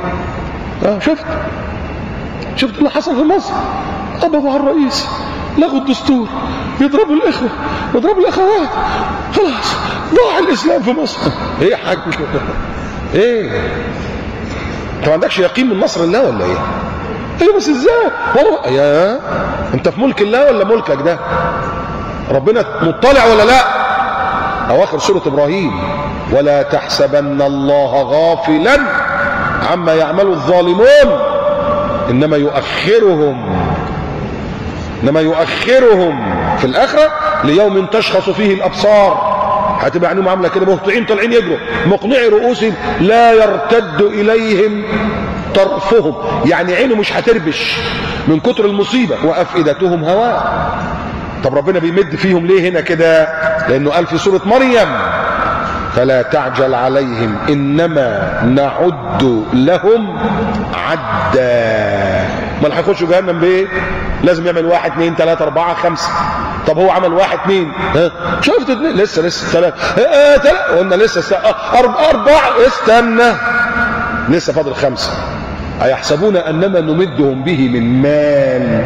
C: شفت اللي حصل في مصر؟ قبضوا على الرئيس، لغوا الدستور، يضربوا الإخوة ويضربوا الأخوات، خلاص ضاع الإسلام في مصر. إيه يا حاج؟ إيه؟ أنت ما عندكش يقين من نصر الله ولا إيه؟ أيوة بس إزاي؟ والله يا أنت في ملك الله ولا ملكك ده؟ ربنا مطلع ولا لا؟ أواخر سورة إبراهيم ولا تحسبن الله غافلا عما يعمل الظالمون إنما يؤخرهم في الآخرة ليوم تشخص فيه الأبصار. هتبقى عينهم عاملة كده مهطعين طالعين يجروا مقنعي رؤوسهم لا يرتد إليهم طرفهم، يعني عينه مش هتربش من كتر المصيبة، وأفئدتهم هواء. طب ربنا بيمد فيهم ليه هنا كده؟ لأنه قال في سورة مريم فلا تعجل عليهم إنما نعد لهم عدا. ما اللي هيخشوا جهنم بايه؟ لازم يعمل 1 2 3 4 5. طب هو عمل 1 2 شفت 2 لسه 3 قلنا لسه 4 استنى لسه فاضل 5. أيحسبون أنما نمدهم به من مال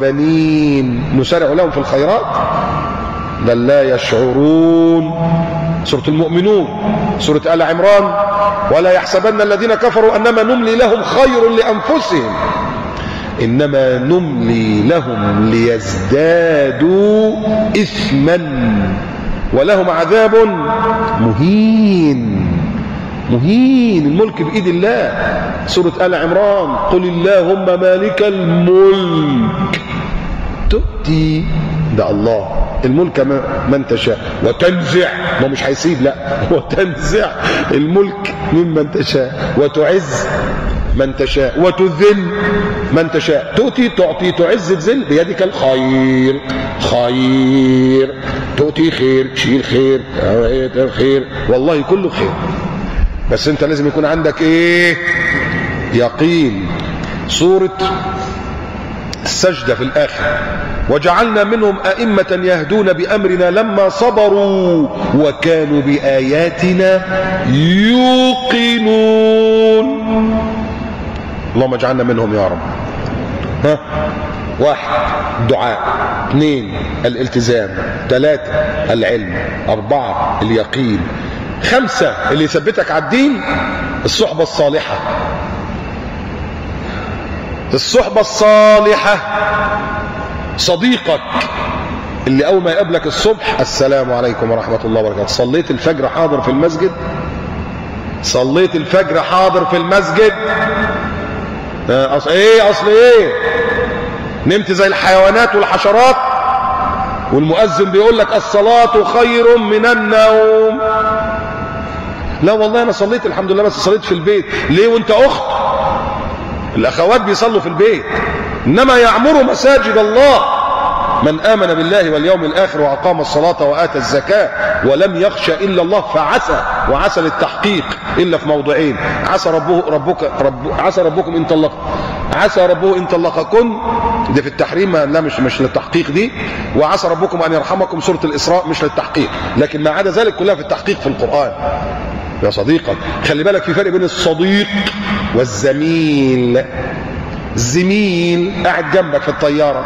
C: وبنين نسارع لهم في الخيرات بل لا يشعرون. سورة المؤمنون، سورة آل عمران، ولا يحسبن الذين كفروا أنما نملي لهم خير لأنفسهم إنما نملي لهم ليزدادوا إثما ولهم عذاب مهين. مهين. الملك بإيد الله. سورة آل عمران قل اللهم مالك الملك تؤتي، ده الله الملك من تشاء وتنزع، ما مش هيسيب، لا، وتنزع الملك ممن تشاء وتعز من تشاء وتذل من تشاء. تؤتي تعطي تعز تذل بيدك الخير. خير تؤتي خير، تشيل خير، خير، والله كله خير، بس انت لازم يكون عندك ايه؟ يقين. سورة السجدة في الآخر وجعلنا منهم أئمة يهدون بأمرنا لما صبروا وكانوا بآياتنا يوقنون. اللهم اجعلنا منهم يا رب. ها؟ 1 الدعاء، 2 الالتزام، 3 العلم، 4 اليقين، 5 اللي يثبتك على الدين الصحبة الصالحة. الصحبة الصالحة صديقك اللي أول ما يقابلك الصبح السلام عليكم ورحمة الله وبركاته، صليت الفجر حاضر في المسجد؟ صليت الفجر حاضر في المسجد؟ أصل إيه؟ نمت زي الحيوانات والحشرات والمؤذن بيقول لك الصلاة خير من النوم؟ لا والله أنا صليت الحمد لله، بس صليت في البيت. ليه وأنت أخت؟ الأخوات بيصلوا في البيت، إنما يعمر مساجد الله من آمن بالله واليوم الآخر وأقام الصلاة وآتى الزكاة ولم يخشى إلا الله. فعسى، وعسى للتحقيق إلا في موضعين، عسى ربكم إن طلق، عسى ربه إن طلقكن، دي في التحريم، لا مش للتحقيق دي، وعسى ربكم أن يرحمكم سورة الإسراء مش للتحقيق، لكن ما عدا ذلك كلها في التحقيق في القرآن. يا صديقك خلي بالك في فرق بين الصديق والزميل. الزميل قاعد جنبك في الطيارة،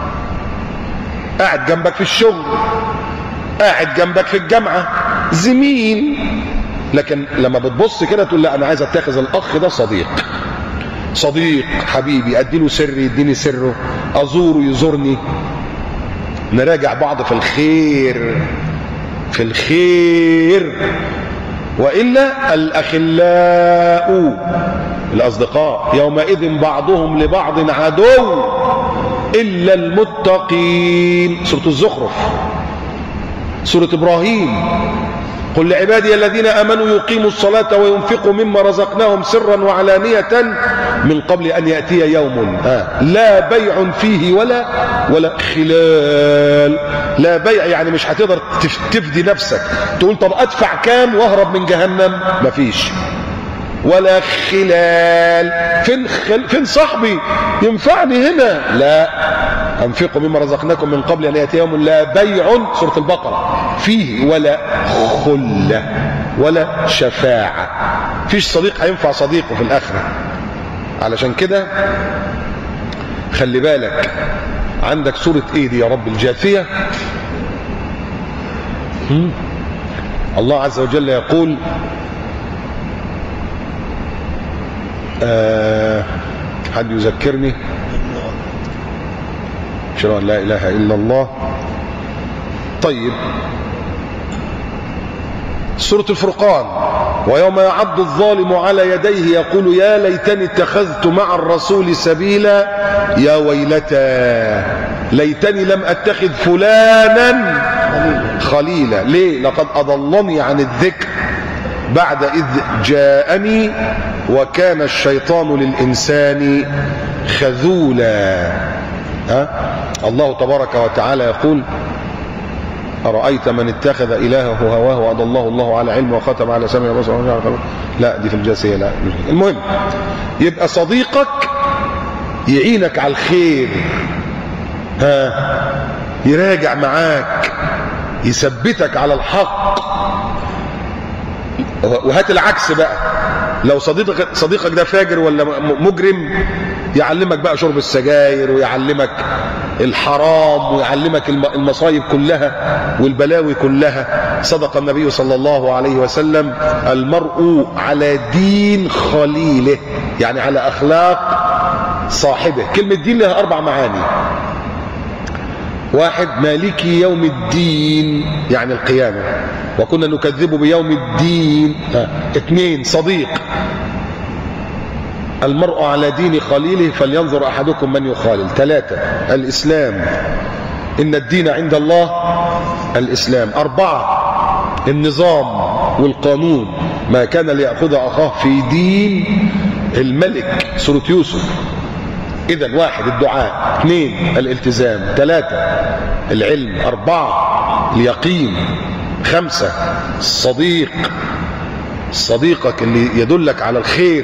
C: قاعد جنبك في الشغل، قاعد جنبك في الجامعة، زميل. لكن لما بتبص كده تقول لا أنا عايز أتخذ الأخ ده صديق. صديق حبيبي، أديله سري يديني سره، أزوره يزورني، نراجع بعض في الخير، في الخير. وإلا الأخلاء الأصدقاء يومئذ بعضهم لبعض عدو إلا المتقين. سورة الزخرف. سورة إبراهيم قل لعبادي الذين آمنوا يقيموا الصلاة وينفقوا مما رزقناهم سرا وعلانية من قبل أن يأتي يوم لا بيع فيه ولا خلال. لا بيع يعني مش هتقدر تفدي نفسك تقول طب أدفع كام وأهرب من جهنم، مفيش. ولا خلال. فين صاحبي ينفعني هنا؟ لا، أنفقوا مما رزقناكم من قبل أن يأتي يوم لا بيع، سورة البقرة، فيه ولا خلة ولا شفاعة. فيش صديق هينفع صديقه في الآخرة. علشان كده خلي بالك. عندك سورة ايه دي يا رب؟ الجاثية. الله عز وجل يقول حد يذكرني؟ أشهد أن لا إله إلا الله. طيب سورة الفرقان ويوم يعض الظالم على يديه يقول يا ليتني اتخذت مع الرسول سبيلا يا ويلتى ليتني لم أتخذ فلانا خليلا. ليه؟ لقد أضلني عن الذكر بعد إذ جاءني وكان الشيطان للإنسان خذولا. الله تبارك وتعالى يقول أرأيت من اتخذ إلهه هواه وأضله الله على علم وختم على سمعه وبصره. لا دي في الجاثية. لا. المهم يبقى صديقك يعينك على الخير، يراجع معاك، يثبتك على الحق. وهات العكس بقى، لو صديقك ده فاجر ولا مجرم يعلمك بقى شرب السجاير، ويعلمك الحرام، ويعلمك المصايب كلها والبلاوي كلها. صدق النبي صلى الله عليه وسلم: المرء على دين خليله، يعني على أخلاق صاحبه. كلمة دين لها 4 معاني: 1 مالكي يوم الدين، يعني القيامة، وكنا نكذب بيوم الدين. 2 صديق، المرء على دين خليله فلينظر أحدكم من يخالل. 3 الإسلام، إن الدين عند الله الإسلام. 4 النظام والقانون، ما كان ليأخذ أخاه في دين الملك، سورة يوسف. إذن 1 الدعاء، 2 الالتزام، 3 العلم، 4 اليقين، 5 الصديق، صديقك اللي يدلك على الخير،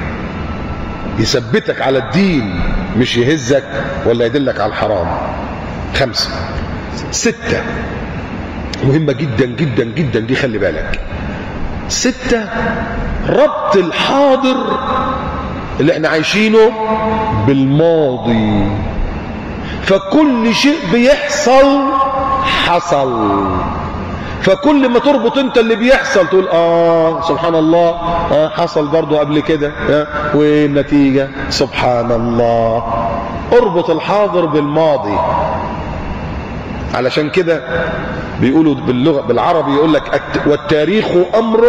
C: يثبتك على الدين، مش يهزك ولا يدلك على الحرام. 5. 6 مهمة جدا جدا جدا دي، خلي بالك. 6 ربط الحاضر اللي احنا عايشينه بالماضي. فكل شيء بيحصل حصل، فكل ما تربط انت اللي بيحصل تقول سبحان الله، حصل برضه قبل كده، والنتيجة سبحان الله. اربط الحاضر بالماضي. علشان كده بيقولوا باللغة بالعربي يقول لك: والتاريخ أمر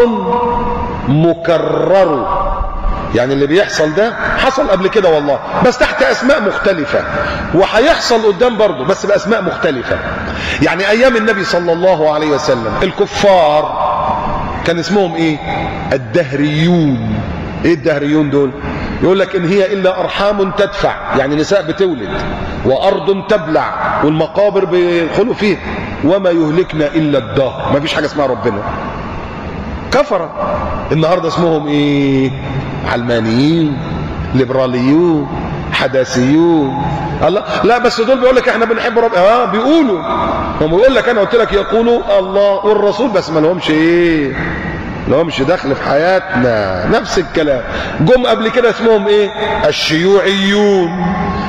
C: مكرر، يعني اللي بيحصل ده حصل قبل كده والله، بس تحت أسماء مختلفة، وهيحصل قدام برضه بس بأسماء مختلفة. يعني أيام النبي صلى الله عليه وسلم الكفار كان اسمهم إيه؟ الدهريون. إيه الدهريون دول؟ يقول لك: إن هي إلا أرحام تدفع، يعني نساء بتولد، وأرض تبلع، والمقابر بيدخلوا فيه، وما يهلكنا إلا الدهر، ما فيش حاجة اسمها ربنا. كفرة. النهارده اسمهم ايه؟ علمانيين، ليبراليون، حداثيون. الله، لا بس دول بيقول لك احنا بنحب ربنا. بيقولوا، هم بيقول لك، انا قلت لك يقولوا الله والرسول، بس ما لهمش ايه؟ لهمش دخل في حياتنا. نفس الكلام. جم قبل كده اسمهم ايه؟ الشيوعيون،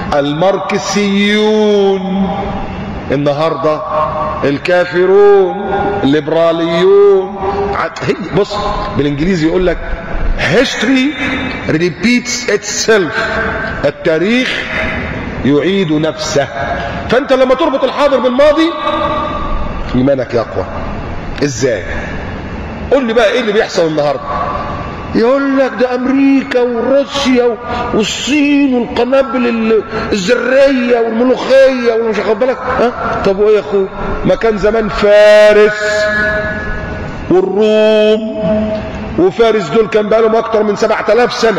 C: الماركسيون. النهارده الكافرون، الليبراليون. بص بالانجليزي يقول لك history repeats itself، التاريخ يعيد نفسه. فانت لما تربط الحاضر بالماضي ايمانك يقوى. ازاي؟ قول لي بقى ايه اللي بيحصل النهارده. يقول لك ده امريكا وروسيا والصين والقنابل الذريه والملوخيه ومش واخد بالك. طب وايه يا اخويا؟ ما كان زمان فارس والروم، وفارس دول كان بقى لهم اكتر من 7000 سنه،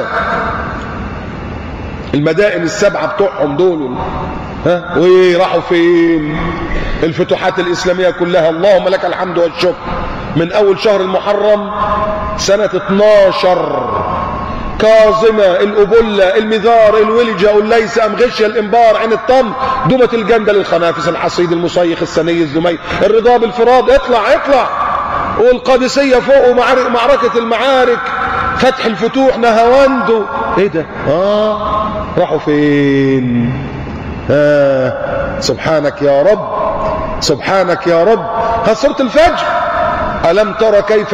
C: المدائن ال7 بتوعهم دول. وايه راحوا فين؟ الفتوحات الاسلاميه كلها، اللهم لك الحمد والشكر. من اول شهر المحرم سنه 12 كاظمه، الابله، المذار، الولجه، والليث، امغشيه، الانبار، عين الطم، دومه الجندل، الخنافس، الحصيد، المصيخ، السني، الزمي، الرضاب، الفراد، اطلع اطلع، والقادسيه فوق، معركه المعارك، فتح الفتوح، نهاوند. ايه ده؟ راحوا فين؟ سبحانك يا رب، سبحانك يا رب. سورة الفجر: ألم ترى كيف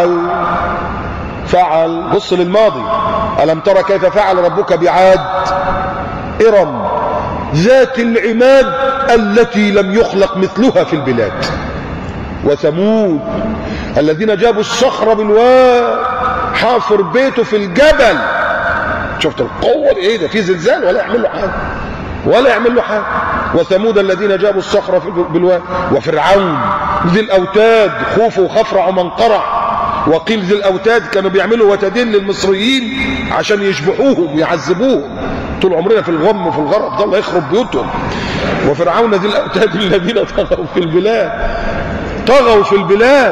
C: فعل، بص للماضي، ألم ترى كيف فعل ربك بعاد إرم ذات العماد التي لم يخلق مثلها في البلاد، وثمود الذين جابوا الصخر بالواد، حافر بيته في الجبل. شفت القوة؟ ايه ده؟ في زلزال ولا يعمل له حاجة، ولا يعمل له حاجة. وثمود الذين جابوا الصخر بالواد، وفرعون ذي الأوتاد، خوف وخفرع ومنقرع. وقيل ذي الأوتاد كانوا بيعملوا وتدين للمصريين عشان يشبحوهم ويعذبوهم، طول عمرنا في الغم وفي الغرق، ده الله يخرب بيوتهم. وفرعون ذي الأوتاد الذين طغوا في البلاد، طغوا في البلاد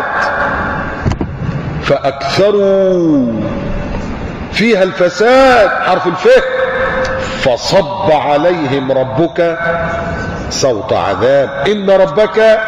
C: فأكثروا فيها الفساد، حرف الفه، فصب عليهم ربك صوت عذاب، إن ربك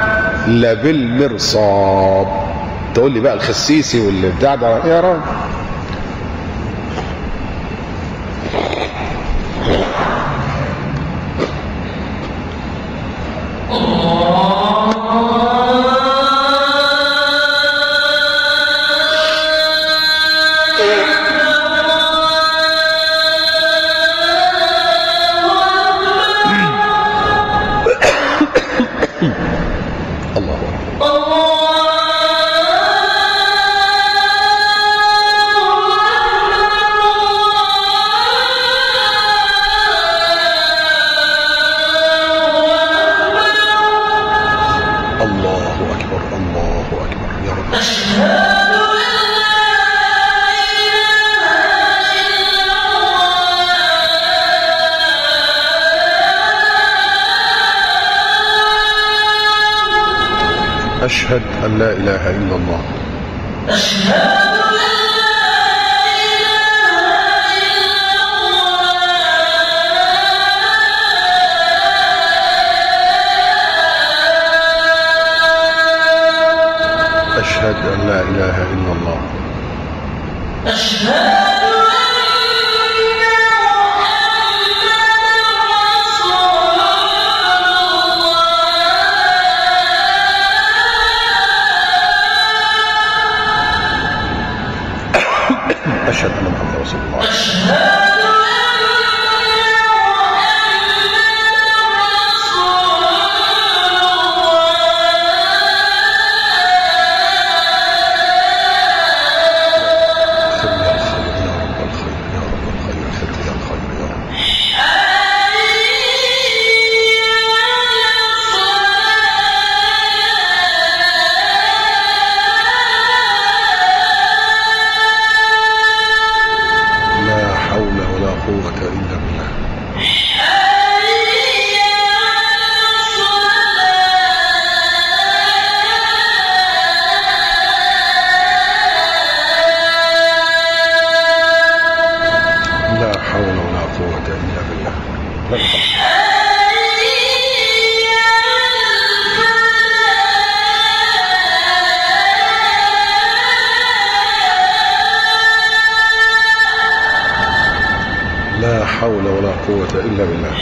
C: لبالمرصاد. تقول لي بقى الخسيسي واللي بتاع ده يا راجل. أشهد أن لا إله إلا الله.
B: أشهد أن لا
C: أشهد أن لا إله إلا الله.
B: أشهد
C: أشهد أن محمد رسول الله. لا حول ولا قوة إلا بالله.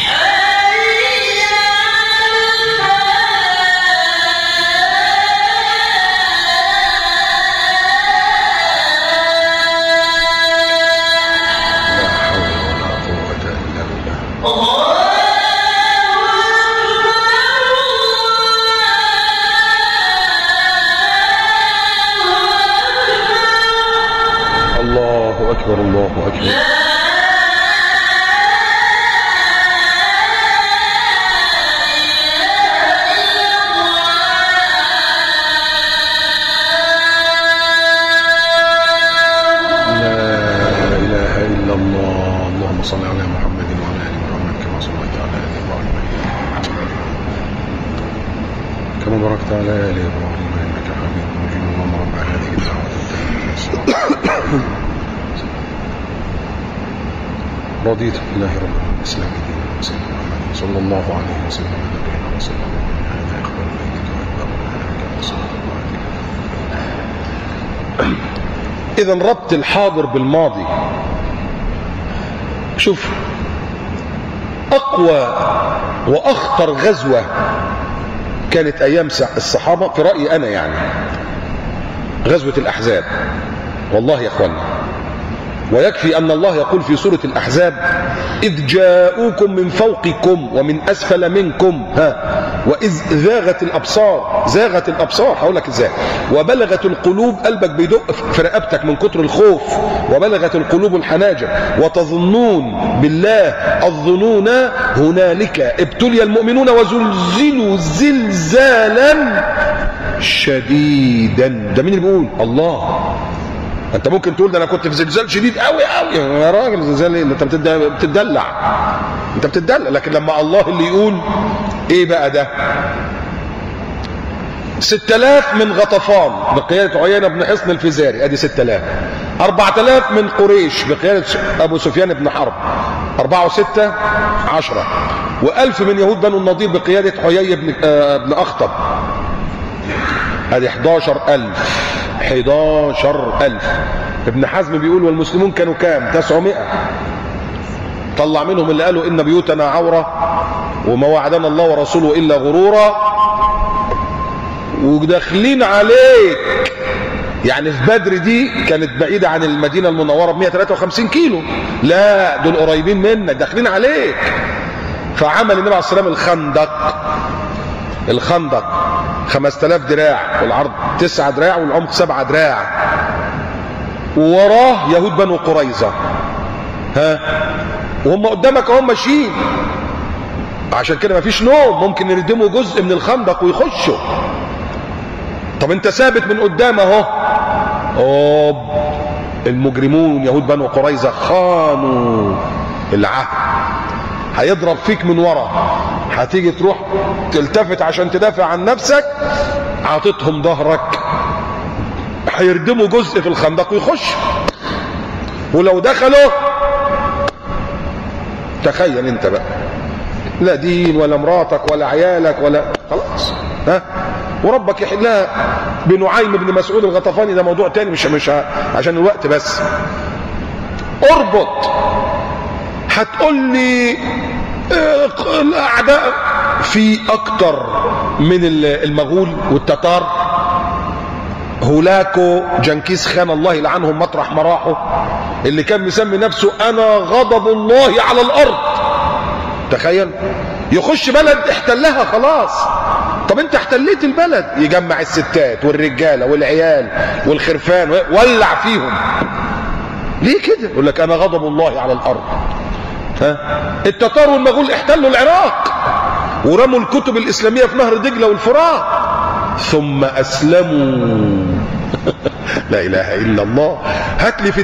C: الله أكبر الله أكبر. صل على محمد وعلى ال محمد كما صليت على ال ابراهيم كما باركت على ال ابراهيم انك حميد مجيد. اللهم رب هذه الدعوه التامه رضيت بالله رب الاسلام دينا وسيدنا محمد صلى الله عليه وسلم نبينا وسلم. هذا اقبل بيتك واكبر منك صلى الله عليه. اذا ربط الحاضر بالماضي. شوف أقوى وأخطر غزوة كانت أيام الصحابة في رأيي أنا يعني غزوة الأحزاب. والله يا أخوانا، ويكفي أن الله يقول في سورة الأحزاب: إذ جاءوكم من فوقكم ومن أسفل منكم وإذ زاغت الأبصار هقول لك إزاي، وبلغت القلوب، قلبك بيدق في رقبتك من كتر الخوف، وبلغت القلوب الحناجر وتظنون بالله الظنون هنالك ابتلي المؤمنون وزلزلوا زلزالا شديدا. ده مين اللي بيقول؟ الله. انت ممكن تقول ده انا كنت في زلزال شديد قوي قوي يا راجل. زلزال ايه؟ انت بتدلع، انت بتدلع. لكن لما الله اللي يقول ايه بقى ده؟ 6000 من غطفان بقيادة عيينة بن حصن الفزاري، ادي 6000. 4000 من قريش بقيادة ابو سفيان بن حرب، 4 و6 10. و1000 من يهود بنو النضير بقيادة حيي بن اخطب، ادي 11000. 11000. ابن حزم بيقول والمسلمون كانوا كام؟ 900. طلع منهم اللي قالوا إن بيوتنا عورة وما وعدنا الله ورسوله إلا غرورا، وداخلين عليك. يعني في بدر دي كانت بعيدة عن المدينة المنورة ب 153 كيلو، لا دول قريبين منك داخلين عليك. فعمل النبي عليه الصلاة والسلام الخندق 5000 دراع، والعرض 9 دراع والعمق 7 دراع، ووراه يهود بنو قريظة وهم قدامك هم ماشيين. عشان كده مفيش نوم، ممكن يردموا جزء من الخندق ويخشوا. طب انت ثابت من قدام اهو، المجرمون يهود بنو قريظة خانوا العهد، هيضرب فيك من ورا، هتيجي تروح تلتفت عشان تدافع عن نفسك، عاطتهم ظهرك، هيردموا جزء في الخندق ويخش. ولو دخلوا تخيل انت بقى، لا دين ولا مراتك ولا عيالك ولا خلاص وربك يحلها بنعيم بن مسعود الغطفاني، ده موضوع تاني مش عشان الوقت بس. اربط. هتقول لي الاعداء في اكتر من المغول والتتار. هولاكو جنكيز خان الله يلعنهم مطرح ما راحوا، اللي كان مسمي نفسه انا غضب الله على الارض، تخيل يخش بلد احتلها خلاص. طب انت احتليت البلد، يجمع الستات والرجاله والعيال والخرفان ولع فيهم. ليه كده؟ يقول لك انا غضب الله على الارض. التتار والمغول احتلوا العراق ورموا الكتب الاسلاميه في نهر دجله والفرات ثم اسلموا. لا اله الا الله. هات لي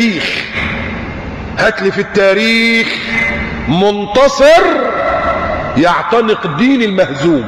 C: في التاريخ منتصر يعتنق دين المهزوم.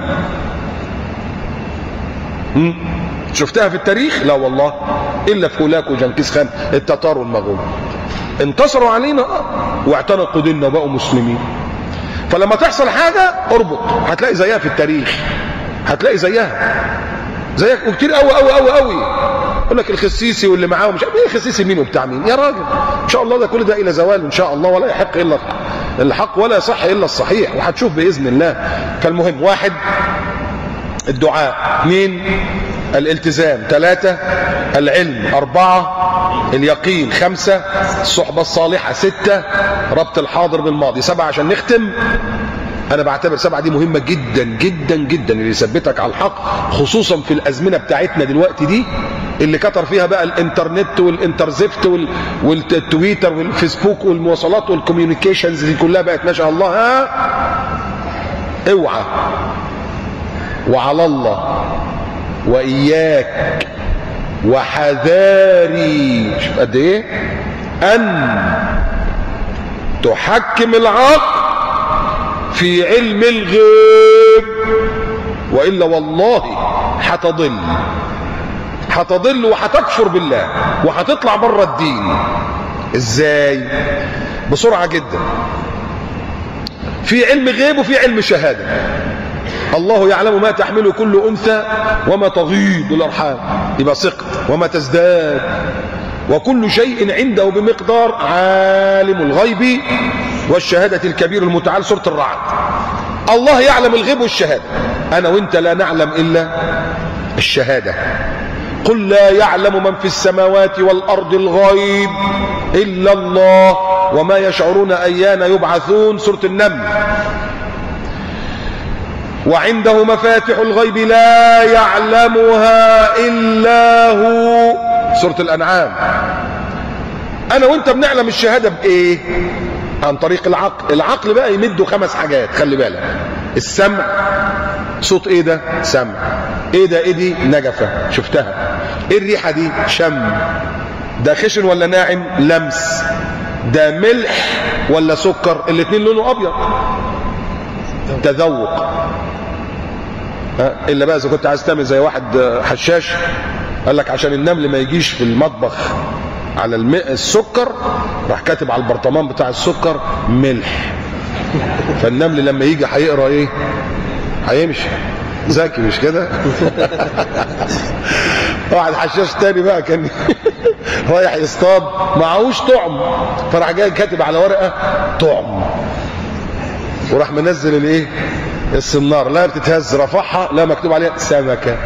C: شفتها في التاريخ؟ لا والله، الا في هولاكو وجنكيز خان التتار والمغول انتصروا علينا واعتنقوا ديننا وبقوا مسلمين. فلما تحصل حاجه اربط، هتلاقي زيها في التاريخ، هتلاقي زيها وكتير قوي قوي قوي قوي. يقول لك الخسيسي واللي معاه مش عارف ايه، الخسيسي مين وبتاع مين يا راجل؟ ان شاء الله ده كل ده الى زوال ان شاء الله، ولا يحق الا الحق ولا يصح الا الصحيح، وهتشوف باذن الله. فالمهم، 1 الدعاء، 2 الالتزام، 3 العلم، 4 اليقين، 5 الصحبة الصالحة، 6 ربط الحاضر بالماضي، 7 عشان نختم. انا بعتبر 7 دي مهمة جدا جدا جدا، اللي يثبتك على الحق، خصوصا في الازمنة بتاعتنا دلوقتي دي اللي كتر فيها بقى الانترنت والانترزفت والتويتر والفيسبوك والمواصلات والكوميونيكيشنز دي كلها بقت ما شاء الله. اوعى، وعلى الله وإياك وحذاري، شوف قد ايه، أن تحكم العقل في علم الغيب، وإلا والله هتضل وهتكفر بالله وهتطلع بره الدين. ازاي؟ بسرعة جدا. في علم غيب وفي علم شهادة. الله يعلم ما تحمل كل أنثى وما تغيض الأرحام، يبقى سقط، وما تزداد، وكل شيء عنده بمقدار. عالم الغيب والشهادة الكبير المتعال، سورة الرعد. الله يعلم الغيب والشهادة، أنا وإنت لا نعلم إلا الشهادة. قل لا يعلم من في السماوات والأرض الغيب إلا الله وما يشعرون أيان يبعثون، سورة النمل. وعنده مفاتح الغيب لا يعلمها إلا هو، سورة الأنعام. أنا وإنت بنعلم الشهادة بإيه؟ عن طريق العقل. العقل بقى يمده 5 حاجات، خلي بالك. السمع، صوت ايه ده؟ سمع. ايه ده؟ ايه دي؟ نجفة، شفتها. ايه الريحة دي؟ شم. ده خشن ولا ناعم؟ لمس. ده ملح ولا سكر؟ الاتنين لونه ابيض. تذوق. الا بقى اذا كنت عايز تعمل زي واحد حشاش قال لك عشان النمل ما يجيش في المطبخ على السكر، راح كاتب على البرطمان بتاع السكر ملح، فالنمل لما يجي هيقرا ايه؟ هيمشي. ذكي مش كده؟ واحد حشاش تاني بقى كان رايح يصطاد معهوش طعم، فراح جاي كاتب على ورقه طعم، وراح منزل الايه السناره، لا بتتهز، رفعها لا مكتوب عليها سمكه.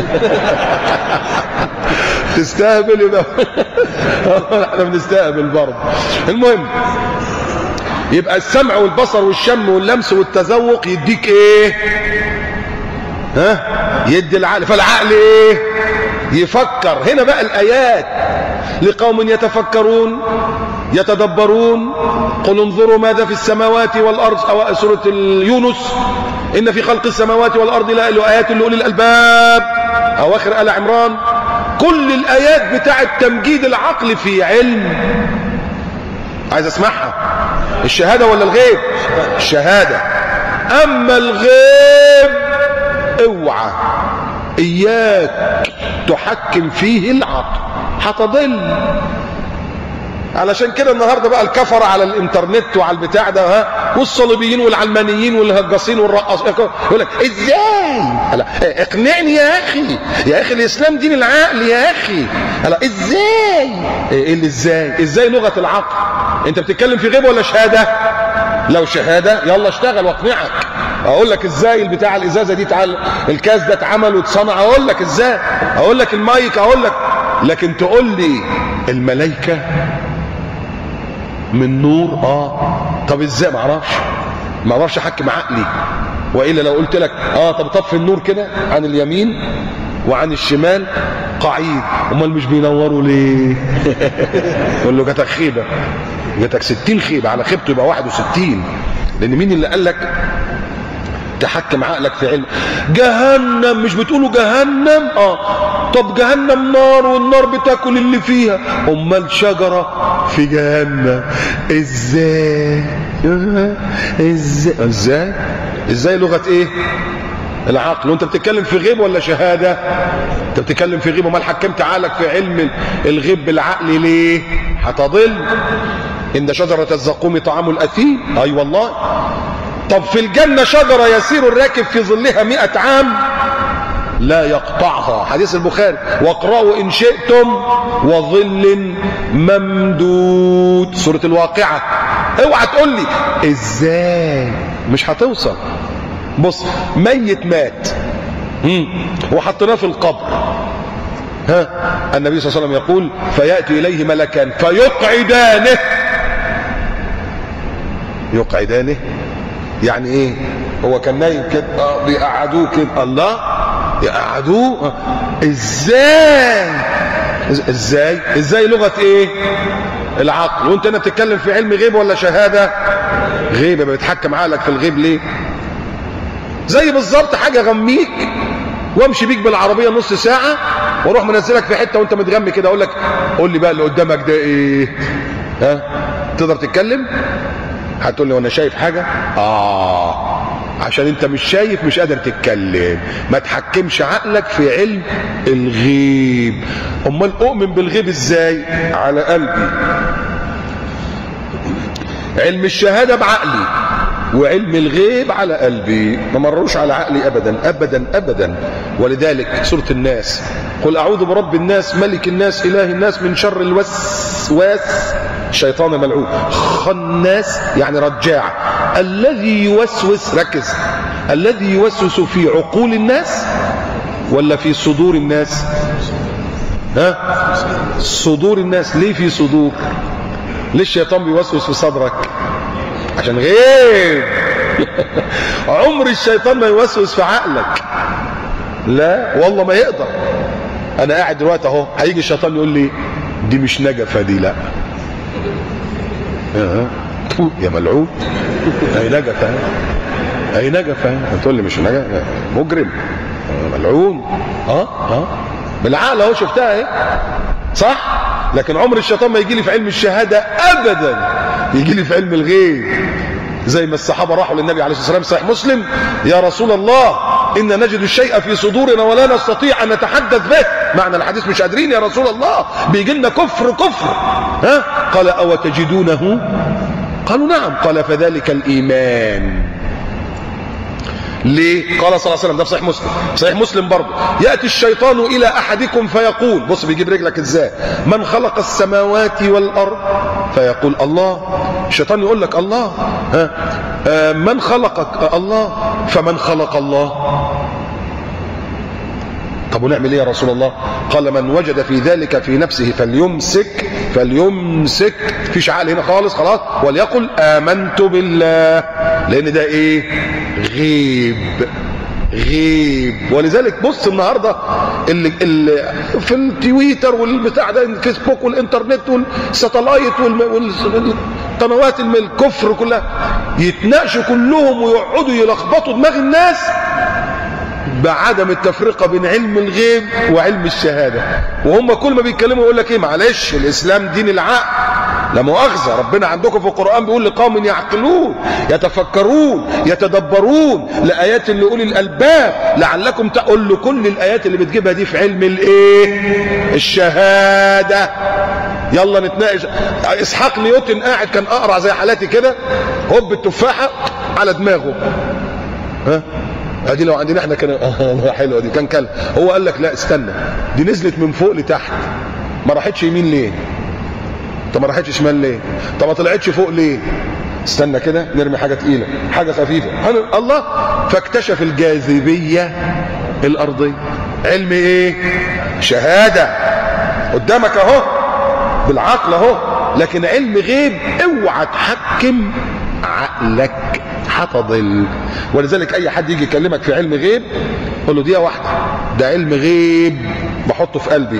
C: تستهبل يبقى احنا بنستهبل برضه. المهم يبقى السمع والبصر والشم واللمس والتذوق يديك ايه؟ ها؟ يدي العقل، فالعقل ايه؟ يفكر. هنا بقى الايات لقوم يتفكرون يتدبرون قل انظروا ماذا في السماوات والارض، او سوره يونس ان في خلق السماوات والارض لآيات لاولي الالباب، اواخر آل عمران. كل الايات بتاعه تمجيد العقل في علم. عايز اسمعها. الشهاده ولا الغيب؟ الشهاده. اما الغيب اوعى اياك تحكم فيه العقل، هتضل. علشان كده النهارده بقى الكفره على الانترنت وعلى البتاع ده، ها، والصليبيين والعلمانيين والهجاصين والرقاصين يقول لك ازاي؟ لا اقنعني يا اخي، يا اخي الاسلام دين العقل يا اخي. لا ازاي؟ ايه اللي ازاي؟ ازاي لغه العقل؟ انت بتتكلم في غيب ولا شهاده؟ لو شهاده يلا اشتغل واقنعك. اقول لك ازاي البتاع الازازه دي تعال الكاس ده اتعمل واتصنع، اقول لك ازاي، اقول لك المايك، اقول لك. لكن تقول لي الملائكه من نور، طب ازاي؟ ما اعرفش احكم عقلي. والا لو قلت لك طب طفي النور كده عن اليمين وعن الشمال قعيد، امال مش بينوروا ليه؟ قول له جاتك خيبه، جاتك 60 خيبه، على خيبته يبقى 61. لان مين اللي قال لك تحكم عقلك في علم؟ جهنم، مش بتقولوا جهنم؟ طب جهنم نار والنار بتاكل اللي فيها، امال شجره في جهنم ازاي؟ ازاي لغه ايه؟ العقل. وانت بتتكلم في غيب ولا شهاده؟ انت بتتكلم في غيب، امال حكمت عقلك في علم الغيب بالعقل ليه؟ هتضل. ان شجره الزقوم طعام الاثيم، اي والله. طب في الجنه شجره يسير الراكب في ظلها 100 عام لا يقطعها، حديث البخاري، واقرأوا إن شئتم وظل ممدود، سورة الواقعة. اوعى تقول لي ازاي، مش هتوصل. بص، ميت مات وحطيناه في القبر، ها، النبي صلى الله عليه وسلم يقول فيأتي إليه ملكان فيقعدانه. يقعدانه يعني ايه؟ هو كان نايم كده، بيقعدوه كده. الله، يقعدوه ازاي لغه ايه؟ العقل. وانت هنا بتتكلم في علم غيب ولا شهاده؟ غيب. يبقى بتحكم عقلك في الغيب ليه؟ زي بالظبط حاجه غميك وامشي بيك بالعربيه نص ساعه واروح منزلك في حته وانت متغمي كده، اقول لك قول لي بقى اللي قدامك ده ايه؟ ها، تقدر تتكلم؟ هتقول لي وانا شايف حاجه؟ عشان انت مش شايف مش قادر تتكلم. ما تحكمش عقلك في علم الغيب. امال اؤمن بالغيب ازاي؟ على قلبي. علم الشهاده بعقلي وعلم الغيب على قلبي، ما مروش على عقلي ابدا ابدا ابدا. ولذلك سوره الناس، قل اعوذ برب الناس ملك الناس اله الناس من شر الوسواس الشيطان الملعون خناس، يعني رجاع، الذي يوسوس، ركز، الذي يوسوس في عقول الناس ولا في صدور الناس؟ ها، صدور الناس. ليه في صدور؟ ليه الشيطان بيوسوس في صدرك؟ عشان غيب. عمر الشيطان ما يوسوس في عقلك، لا والله ما يقدر. انا قاعد دلوقتي اهو، هيجي الشيطان يقول لي دي مش نجفه دي، لا يا ملعون، اي نجفه، اي نجفه. تقول لي مش نجفه، مجرم ملعون. بالعقل اهو، شفتها اهي، صح؟ لكن عمر الشيطان ما يجي لي في علم الشهاده ابدا، يجي لي في علم الغيب. زي ما الصحابه راحوا للنبي عليه الصلاه والسلام، صحيح مسلم، يا رسول الله إن نجد الشيء في صدورنا ولا نستطيع أن نتحدث به. معنى الحديث مش قادرين يا رسول الله، بيجي لنا كفر. ها؟ قال أو تجدونه؟ قالوا نعم. قال فذلك الإيمان. ليه؟ قال صلى الله عليه وسلم، ده في صحيح مسلم، صحيح مسلم برضه، يأتي الشيطان إلى أحدكم فيقول، بص بيجيب رجلك ازاي، من خلق السماوات والأرض؟ فيقول الله. الشيطان يقول لك الله، من خلقك؟ الله. فمن خلق الله؟ طب ونعمل ايه يا رسول الله؟ قال من وجد في ذلك في نفسه فليمسك، فيش عقل هنا خالص، خلاص، وليقل آمنت بالله، لأن ده ايه؟ غيب. ولذلك بص النهارده اللي في التويتر والبتاع ده، الفيسبوك والانترنت والساتلايت والقنوات الكفر كلها، يتناقشوا كلهم ويقعدوا يلخبطوا دماغ الناس بعدم التفرقه بين علم الغيب وعلم الشهاده. وهم كل ما بيتكلموا يقول لك ايه؟ معلش الاسلام دين العقل، لا مؤاخذه، ربنا عندكم في القران بيقول لقوم يعقلون يتفكرون يتدبرون لايات لاولي الالباب لعلكم تقول له كل الايات اللي بتجيبها دي في علم الايه؟ الشهاده. يلا نتناقش. اسحاق نيوتن قاعد كان اقرع زي حالاتي كده، هوب التفاحه على دماغه، ادي لو عندنا احنا كان حلوه دي، كان كلب. هو قال لك لا استنى، دي نزلت من فوق لتحت، ما راحتش يمين ليه؟ طب ما راحتش شمال ليه؟ طب ما طلعتش فوق ليه؟ استنى كده، نرمي حاجه تقيله، حاجه خفيفه، الله. فاكتشف الجاذبيه الارضيه. علم ايه؟ شهاده قدامك اهو بالعقل اهو، لكن علم غيب اوعى تحكم عقلك، هتضل. ولذلك اي حد يجي يكلمك في علم غيب قول له دي واحده، ده علم غيب بحطه في قلبي،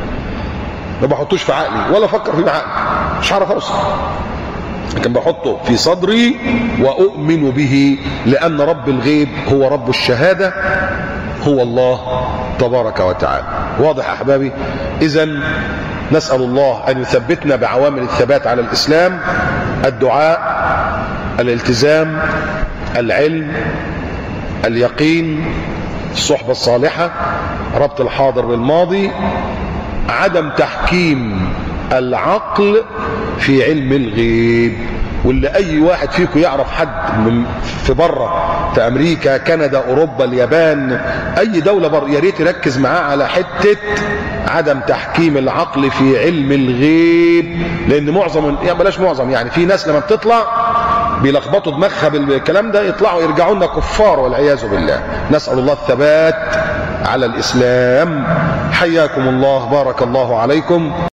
C: ما بحطوش في عقلي ولا افكر فيه بعقلي، مش هعرف اوصل، لكن بحطه في صدري واؤمن به، لان رب الغيب هو رب الشهاده، هو الله تبارك وتعالى. واضح يا احبابي؟ اذا نسال الله ان يثبتنا بعوامل الثبات على الاسلام: الدعاء، الالتزام، العلم، اليقين، الصحبة الصالحة، ربط الحاضر بالماضي، عدم تحكيم العقل في علم الغيب. واللي اي واحد فيكم يعرف حد في بره، في امريكا، كندا، اوروبا، اليابان، اي دولة بره، يا ريت يركز معاه على حتة عدم تحكيم العقل في علم الغيب. لان معظم، يعني بلاش معظم، يعني في ناس لما بتطلع بيلخبطوا دماغها بالكلام ده، يطلعوا يرجعوا لنا كفار والعياذ بالله. نسأل الله الثبات على الإسلام. حياكم الله، بارك الله عليكم.